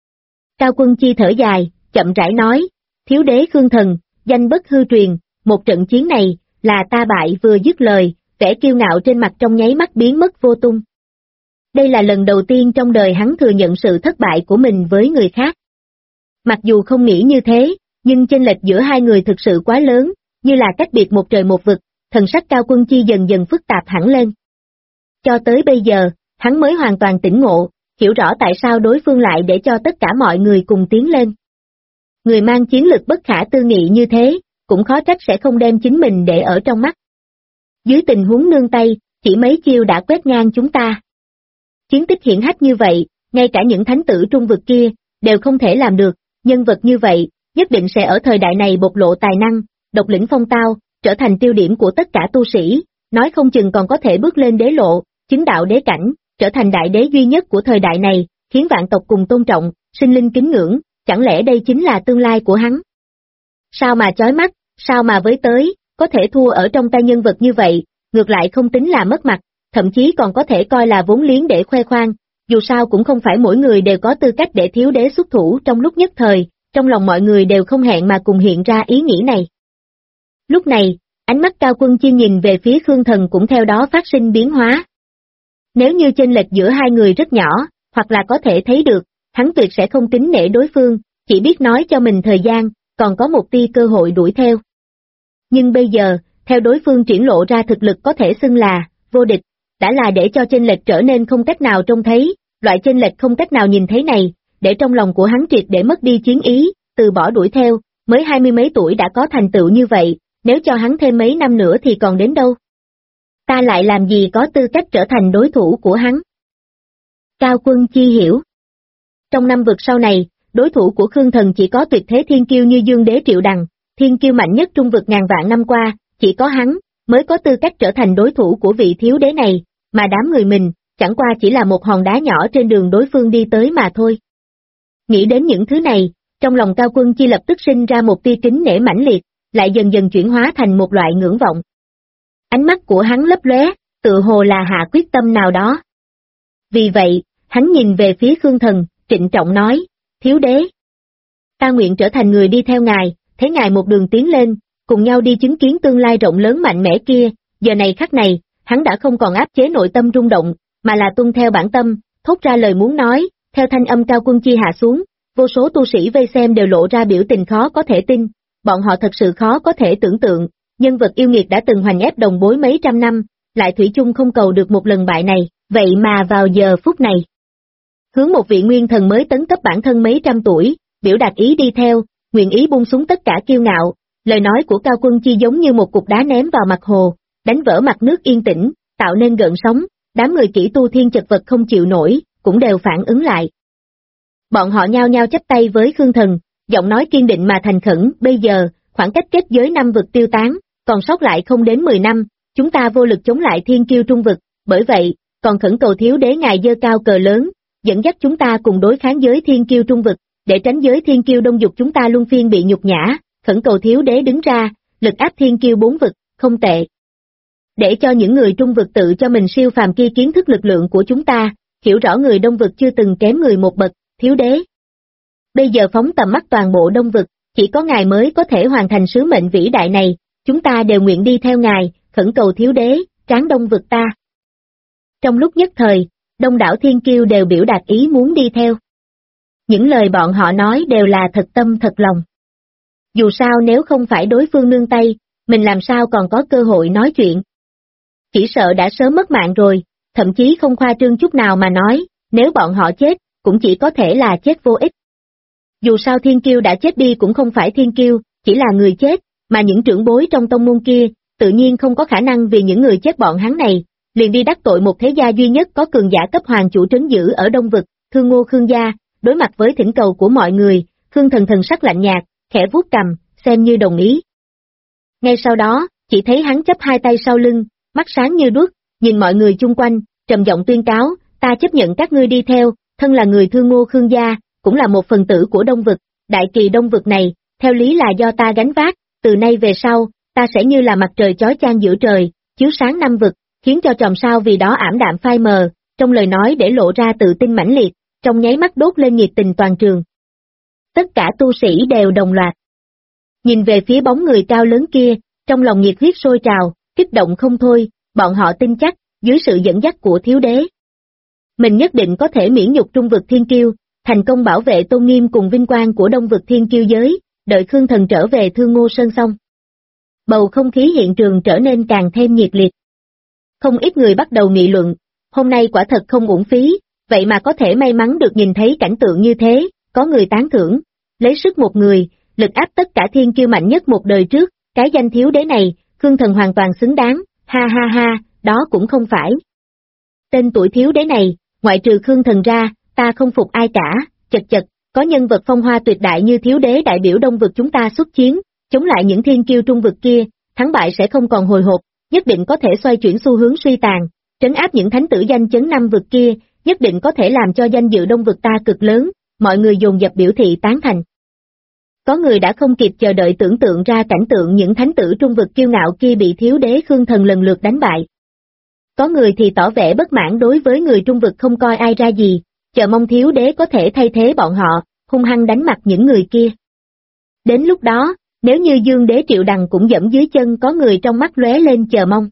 Cao Quân Chi thở dài, chậm rãi nói, thiếu đế Khương Thần, danh bất hư truyền, một trận chiến này, là ta bại. Vừa dứt lời, vẻ kiêu ngạo trên mặt trong nháy mắt biến mất vô tung. Đây là lần đầu tiên trong đời hắn thừa nhận sự thất bại của mình với người khác. Mặc dù không nghĩ như thế, nhưng chênh lệch giữa hai người thực sự quá lớn, như là cách biệt một trời một vực, thần sắc Cao Quân Chi dần dần phức tạp hẳn lên. Cho tới bây giờ, hắn mới hoàn toàn tỉnh ngộ, hiểu rõ tại sao đối phương lại để cho tất cả mọi người cùng tiến lên. Người mang chiến lực bất khả tư nghị như thế, cũng khó trách sẽ không đem chính mình để ở trong mắt. Dưới tình huống nương tay, chỉ mấy chiêu đã quét ngang chúng ta. Chiến tích hiển hách như vậy, ngay cả những thánh tử trung vực kia, đều không thể làm được, nhân vật như vậy, nhất định sẽ ở thời đại này bộc lộ tài năng, độc lĩnh phong tao, trở thành tiêu điểm của tất cả tu sĩ, nói không chừng còn có thể bước lên đế lộ, chứng đạo đế cảnh, trở thành đại đế duy nhất của thời đại này, khiến vạn tộc cùng tôn trọng, sinh linh kính ngưỡng, chẳng lẽ đây chính là tương lai của hắn? Sao mà chói mắt, sao mà với tới, có thể thua ở trong tay nhân vật như vậy, ngược lại không tính là mất mặt, thậm chí còn có thể coi là vốn liếng để khoe khoang, dù sao cũng không phải mỗi người đều có tư cách để thiếu đế xuất thủ trong lúc nhất thời, trong lòng mọi người đều không hẹn mà cùng hiện ra ý nghĩ này. Lúc này, ánh mắt Cao Quân Chi nhìn về phía Khương Thần cũng theo đó phát sinh biến hóa. Nếu như chênh lệch giữa hai người rất nhỏ, hoặc là có thể thấy được, hắn tuyệt sẽ không kính nể đối phương, chỉ biết nói cho mình thời gian, còn có một tia cơ hội đuổi theo. Nhưng bây giờ, theo đối phương triển lộ ra thực lực có thể xưng là vô địch, đã là để cho chênh lệch trở nên không cách nào trông thấy, loại chênh lệch không cách nào nhìn thấy này, để trong lòng của hắn triệt để mất đi chiến ý, từ bỏ đuổi theo, mới 20 mấy tuổi đã có thành tựu như vậy, nếu cho hắn thêm mấy năm nữa thì còn đến đâu. Ta lại làm gì có tư cách trở thành đối thủ của hắn? Cao Quân Chi hiểu. Trong năm vực sau này, đối thủ của Khương Thần chỉ có tuyệt thế thiên kiêu như Dương Đế Triệu Đằng, thiên kiêu mạnh nhất trung vực ngàn vạn năm qua, chỉ có hắn mới có tư cách trở thành đối thủ của vị thiếu đế này, mà đám người mình, chẳng qua chỉ là một hòn đá nhỏ trên đường đối phương đi tới mà thôi. Nghĩ đến những thứ này, trong lòng Cao Quân Chi lập tức sinh ra một tia kính nể mãnh liệt, lại dần dần chuyển hóa thành một loại ngưỡng vọng. Ánh mắt của hắn lấp lóe, tựa hồ là hạ quyết tâm nào đó. Vì vậy, hắn nhìn về phía Khương Thần, trịnh trọng nói, thiếu đế. Ta nguyện trở thành người đi theo ngài, thấy ngài một đường tiến lên, cùng nhau đi chứng kiến tương lai rộng lớn mạnh mẽ kia, giờ này khắc này, hắn đã không còn áp chế nội tâm rung động, mà là tuân theo bản tâm, thốt ra lời muốn nói, theo thanh âm Cao Quân Chi hạ xuống, vô số tu sĩ vây xem đều lộ ra biểu tình khó có thể tin, bọn họ thật sự khó có thể tưởng tượng, nhân vật yêu nghiệt đã từng hoành ép đồng bối mấy trăm năm, lại thủy chung không cầu được một lần bại này, vậy mà vào giờ phút này. Hướng một vị nguyên thần mới tấn cấp bản thân mấy trăm tuổi, biểu đạt ý đi theo, nguyện ý buông xuống tất cả kiêu ngạo, lời nói của Cao Quân Chi giống như một cục đá ném vào mặt hồ, đánh vỡ mặt nước yên tĩnh, tạo nên gợn sóng, đám người kỹ tu thiên chật vật không chịu nổi, cũng đều phản ứng lại. Bọn họ nhao nhao chắp tay với Khương Thần, giọng nói kiên định mà thành khẩn, bây giờ, khoảng cách kết giới 5 vực tiêu tán, còn sót lại không đến 10 năm, chúng ta vô lực chống lại thiên kiêu trung vực, bởi vậy, còn khẩn cầu thiếu đế ngài giơ cao cờ lớn, dẫn dắt chúng ta cùng đối kháng giới thiên kiêu trung vực, để tránh giới thiên kiêu đông dục chúng ta luân phiên bị nhục nhã, khẩn cầu thiếu đế đứng ra, lực áp thiên kiêu 4 vực, không tệ. Để cho những người trung vực tự cho mình siêu phàm kia kiến thức lực lượng của chúng ta, hiểu rõ người đông vực chưa từng kém người một bậc, thiếu đế. Bây giờ phóng tầm mắt toàn bộ đông vực, chỉ có ngài mới có thể hoàn thành sứ mệnh vĩ đại này, chúng ta đều nguyện đi theo ngài, khẩn cầu thiếu đế, tráng đông vực ta. Trong lúc nhất thời, đông đảo thiên kiêu đều biểu đạt ý muốn đi theo. Những lời bọn họ nói đều là thật tâm thật lòng. Dù sao nếu không phải đối phương nương tay, mình làm sao còn có cơ hội nói chuyện. Chỉ sợ đã sớm mất mạng rồi, thậm chí không khoa trương chút nào mà nói, nếu bọn họ chết, cũng chỉ có thể là chết vô ích. Dù sao thiên kiêu đã chết đi cũng không phải thiên kiêu, chỉ là người chết, mà những trưởng bối trong tông môn kia, tự nhiên không có khả năng vì những người chết bọn hắn này, liền đi đắc tội một thế gia duy nhất có cường giả cấp hoàng chủ trấn giữ ở đông vực, Thương Ngô Khương gia, đối mặt với thỉnh cầu của mọi người, Khương Thần thần sắc lạnh nhạt, khẽ vuốt cằm, xem như đồng ý. Ngay sau đó, chỉ thấy hắn chắp hai tay sau lưng, mắt sáng như đuốc, nhìn mọi người chung quanh, trầm giọng tuyên cáo, ta chấp nhận các ngươi đi theo, thân là người Thương Ngô Khương gia, cũng là một phần tử của đông vực, đại kỳ đông vực này, theo lý là do ta gánh vác, từ nay về sau, ta sẽ như là mặt trời chói chang giữa trời, chiếu sáng năm vực, khiến cho chòm sao vì đó ảm đạm phai mờ, trong lời nói để lộ ra tự tin mãnh liệt, trong nháy mắt đốt lên nhiệt tình toàn trường. Tất cả tu sĩ đều đồng loạt. Nhìn về phía bóng người cao lớn kia, trong lòng nhiệt huyết sôi trào, kích động không thôi, bọn họ tin chắc, dưới sự dẫn dắt của thiếu đế. Mình nhất định có thể miễn nhục trung vực thiên kiêu, thành công bảo vệ tôn nghiêm cùng vinh quang của đông vực thiên kiêu giới, đợi Khương Thần trở về Thương Ngô Sơn xong. Bầu không khí hiện trường trở nên càng thêm nhiệt liệt. Không ít người bắt đầu nghị luận, hôm nay quả thật không uổng phí, vậy mà có thể may mắn được nhìn thấy cảnh tượng như thế, có người tán thưởng, lấy sức một người, lực áp tất cả thiên kiêu mạnh nhất một đời trước, cái danh thiếu đế này, Khương Thần hoàn toàn xứng đáng, ha ha ha, đó cũng không phải. Tên tuổi thiếu đế này, ngoại trừ Khương Thần ra, ta không phục ai cả, chật chật, có nhân vật phong hoa tuyệt đại như thiếu đế đại biểu đông vực chúng ta xuất chiến, chống lại những thiên kiêu trung vực kia, thắng bại sẽ không còn hồi hộp, nhất định có thể xoay chuyển xu hướng suy tàn, trấn áp những thánh tử danh chấn năm vực kia, nhất định có thể làm cho danh dự đông vực ta cực lớn, mọi người dồn dập biểu thị tán thành. Có người đã không kịp chờ đợi tưởng tượng ra cảnh tượng những thánh tử trung vực kiêu ngạo kia bị thiếu đế Khương Thần lần lượt đánh bại. Có người thì tỏ vẻ bất mãn đối với người trung vực không coi ai ra gì, chờ mong thiếu đế có thể thay thế bọn họ, hung hăng đánh mặt những người kia. Đến lúc đó, nếu như Dương Đế Triệu Đằng cũng dẫm dưới chân có người trong mắt lóe lên chờ mong.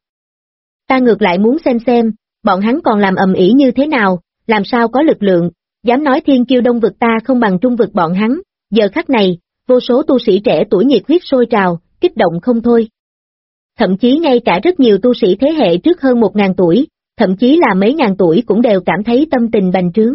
Ta ngược lại muốn xem, bọn hắn còn làm ầm ĩ như thế nào, làm sao có lực lượng, dám nói thiên kiêu đông vực ta không bằng trung vực bọn hắn, giờ khắc này, vô số tu sĩ trẻ tuổi nhiệt huyết sôi trào, kích động không thôi. Thậm chí ngay cả rất nhiều tu sĩ thế hệ trước hơn 1000 tuổi, thậm chí là mấy ngàn tuổi cũng đều cảm thấy tâm tình bành trướng.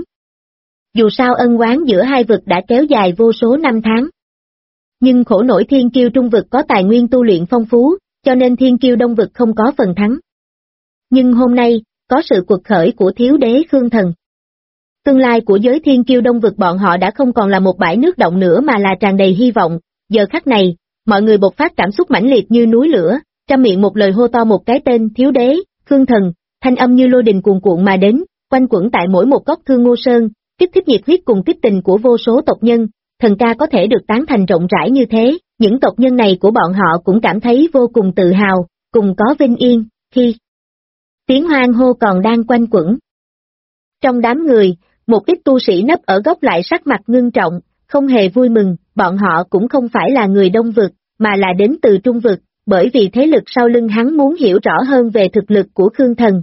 Dù sao ân oán giữa hai vực đã kéo dài vô số năm tháng. Nhưng khổ nổi thiên kiêu trung vực có tài nguyên tu luyện phong phú, cho nên thiên kiêu đông vực không có phần thắng. Nhưng hôm nay, có sự quật khởi của thiếu đế Khương Thần. Tương lai của giới thiên kiêu đông vực bọn họ đã không còn là một bãi nước động nữa mà là tràn đầy hy vọng, giờ khắc này, mọi người bộc phát cảm xúc mãnh liệt như núi lửa, trăm miệng một lời hô to một cái tên thiếu đế, Khương Thần, thanh âm như lôi đình cuồn cuộn mà đến, quanh quẩn tại mỗi một góc Thương Ngô Sơn, kích thích nhiệt huyết cùng kích tình của vô số tộc nhân, thần ca có thể được tán thành rộng rãi như thế, những tộc nhân này của bọn họ cũng cảm thấy vô cùng tự hào, cùng có vinh yên, khi tiếng hoan hô còn đang quanh quẩn. Trong đám người, một ít tu sĩ nấp ở góc lại sắc mặt ngưng trọng, không hề vui mừng, bọn họ cũng không phải là người đông vực, mà là đến từ trung vực, bởi vì thế lực sau lưng hắn muốn hiểu rõ hơn về thực lực của Khương Thần.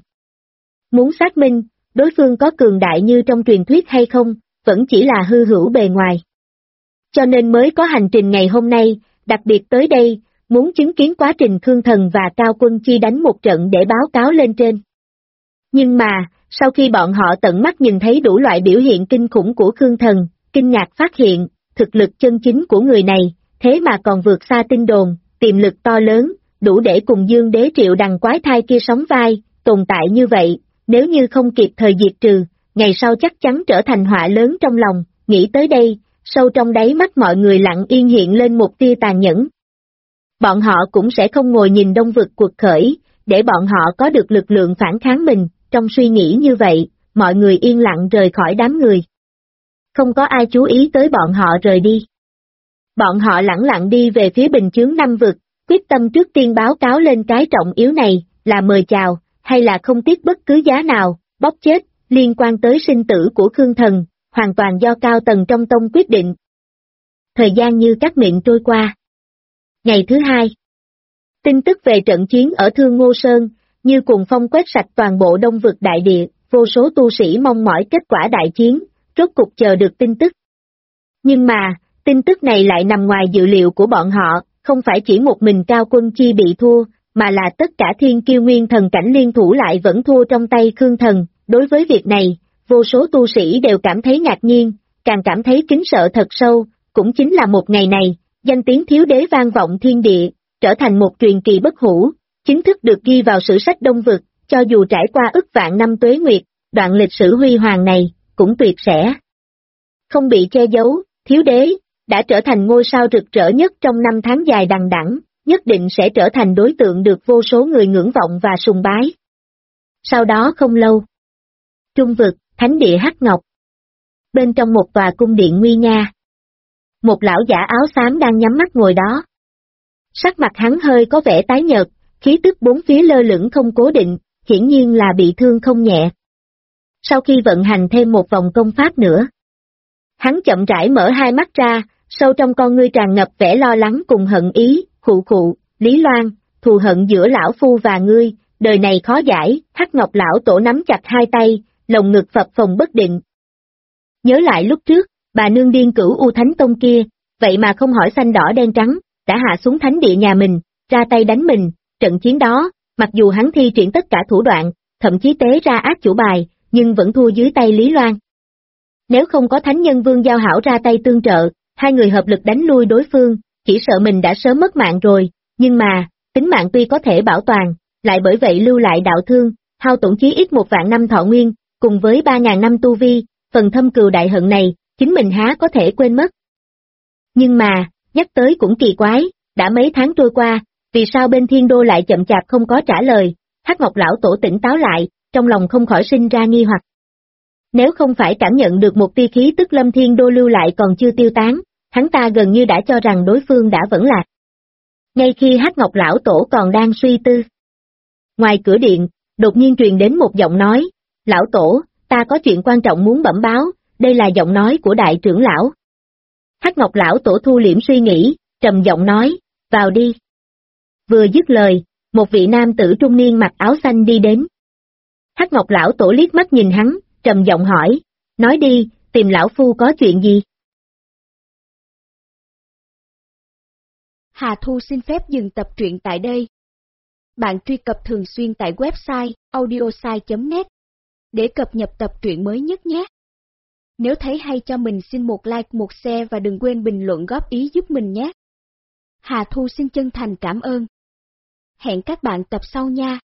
Muốn xác minh, đối phương có cường đại như trong truyền thuyết hay không, vẫn chỉ là hư hữu bề ngoài. Cho nên mới có hành trình ngày hôm nay, đặc biệt tới đây, muốn chứng kiến quá trình Khương Thần và Cao Quân Chi đánh một trận để báo cáo lên trên. Nhưng mà, sau khi bọn họ tận mắt nhìn thấy đủ loại biểu hiện kinh khủng của Khương Thần, kinh ngạc phát hiện, thực lực chân chính của người này, thế mà còn vượt xa tin đồn, tiềm lực to lớn, đủ để cùng Dương Đế Triệu Đằng quái thai kia sóng vai, tồn tại như vậy, nếu như không kịp thời diệt trừ, ngày sau chắc chắn trở thành họa lớn trong lòng, nghĩ tới đây, sâu trong đáy mắt mọi người lặng yên hiện lên một tia tàn nhẫn. Bọn họ cũng sẽ không ngồi nhìn Đông Vực cuộc khởi, để bọn họ có được lực lượng phản kháng mình, trong suy nghĩ như vậy, mọi người yên lặng rời khỏi đám người. Không có ai chú ý tới bọn họ rời đi. Bọn họ lẳng lặng đi về phía bình chướng 5 vực, quyết tâm trước tiên báo cáo lên cái trọng yếu này, là mời chào, hay là không tiếc bất cứ giá nào, bóc chết, liên quan tới sinh tử của Khương Thần, hoàn toàn do cao tầng trong tông quyết định. Thời gian như cắt miệng trôi qua. Ngày thứ 2. Tin tức về trận chiến ở Thương Ngô Sơn, như cuồng phong quét sạch toàn bộ Đông Vực đại địa, vô số tu sĩ mong mỏi kết quả đại chiến, rốt cục chờ được tin tức. Nhưng mà, tin tức này lại nằm ngoài dự liệu của bọn họ, không phải chỉ một mình Cao Quân Chi bị thua, mà là tất cả thiên kiêu nguyên thần cảnh liên thủ lại vẫn thua trong tay Khương Thần. Đối với việc này, vô số tu sĩ đều cảm thấy ngạc nhiên, càng cảm thấy kính sợ thật sâu, cũng chính là một ngày này, danh tiếng thiếu đế vang vọng thiên địa, trở thành một truyền kỳ bất hủ, chính thức được ghi vào sử sách Đông Vực, cho dù trải qua ức vạn năm tuế nguyệt, đoạn lịch sử huy hoàng này, cũng tuyệt sẽ không bị che giấu, thiếu đế đã trở thành ngôi sao rực rỡ nhất trong năm tháng dài đằng đẵng, nhất định sẽ trở thành đối tượng được vô số người ngưỡng vọng và sùng bái. Sau đó không lâu, Trung Vực, Thánh địa Hắc Ngọc. Bên trong một tòa cung điện nguy nga, một lão giả áo xám đang nhắm mắt ngồi đó. Sắc mặt hắn hơi có vẻ tái nhợt, khí tức bốn phía lơ lửng không cố định, hiển nhiên là bị thương không nhẹ. Sau khi vận hành thêm một vòng công pháp nữa, hắn chậm rãi mở hai mắt ra, sâu trong con ngươi tràn ngập vẻ lo lắng cùng hận ý, khụ, Lý Loan, thù hận giữa lão phu và ngươi, đời này khó giải, Hắc Ngọc lão tổ nắm chặt hai tay, lồng ngực phập phồng bất định. Nhớ lại lúc trước, bà nương điên cửu U Thánh Tông kia, vậy mà không hỏi xanh đỏ đen trắng, đã hạ xuống thánh địa nhà mình, ra tay đánh mình, trận chiến đó, mặc dù hắn thi triển tất cả thủ đoạn, thậm chí tế ra ác chủ bài, nhưng vẫn thua dưới tay Lý Loan. Nếu không có Thánh Nhân Vương Giao Hảo ra tay tương trợ, hai người hợp lực đánh lui đối phương, chỉ sợ mình đã sớm mất mạng rồi, nhưng mà, tính mạng tuy có thể bảo toàn, lại bởi vậy lưu lại đạo thương, hao tổn chí ít 1.000 năm thọ nguyên, cùng với 3.000 năm tu vi, phần thâm cừu đại hận này, chính mình há có thể quên mất. Nhưng mà, nhắc tới cũng kỳ quái, đã mấy tháng trôi qua, vì sao bên Thiên Đô lại chậm chạp không có trả lời, Hắc Ngọc lão tổ tỉnh táo lại, trong lòng không khỏi sinh ra nghi hoặc. Nếu không phải cảm nhận được một tia khí tức Lâm Thiên Đô lưu lại còn chưa tiêu tán, hắn ta gần như đã cho rằng đối phương đã vẫn lạc. Ngay khi Hắc Ngọc lão tổ còn đang suy tư, ngoài cửa điện, đột nhiên truyền đến một giọng nói, lão tổ, ta có chuyện quan trọng muốn bẩm báo, đây là giọng nói của đại trưởng lão. Hắc Ngọc lão tổ thu liễm suy nghĩ, trầm giọng nói, vào đi. Vừa dứt lời, một vị nam tử trung niên mặc áo xanh đi đến. Hắc Ngọc lão tổ liếc mắt nhìn hắn, trầm giọng hỏi, nói đi, tìm lão phu có chuyện gì? Hà Thu xin phép dừng tập truyện tại đây. Bạn truy cập thường xuyên tại website audiosai.net để cập nhật tập truyện mới nhất nhé. Nếu thấy hay cho mình xin một like, một share và đừng quên bình luận góp ý giúp mình nhé. Hà Thu xin chân thành cảm ơn. Hẹn các bạn tập sau nha.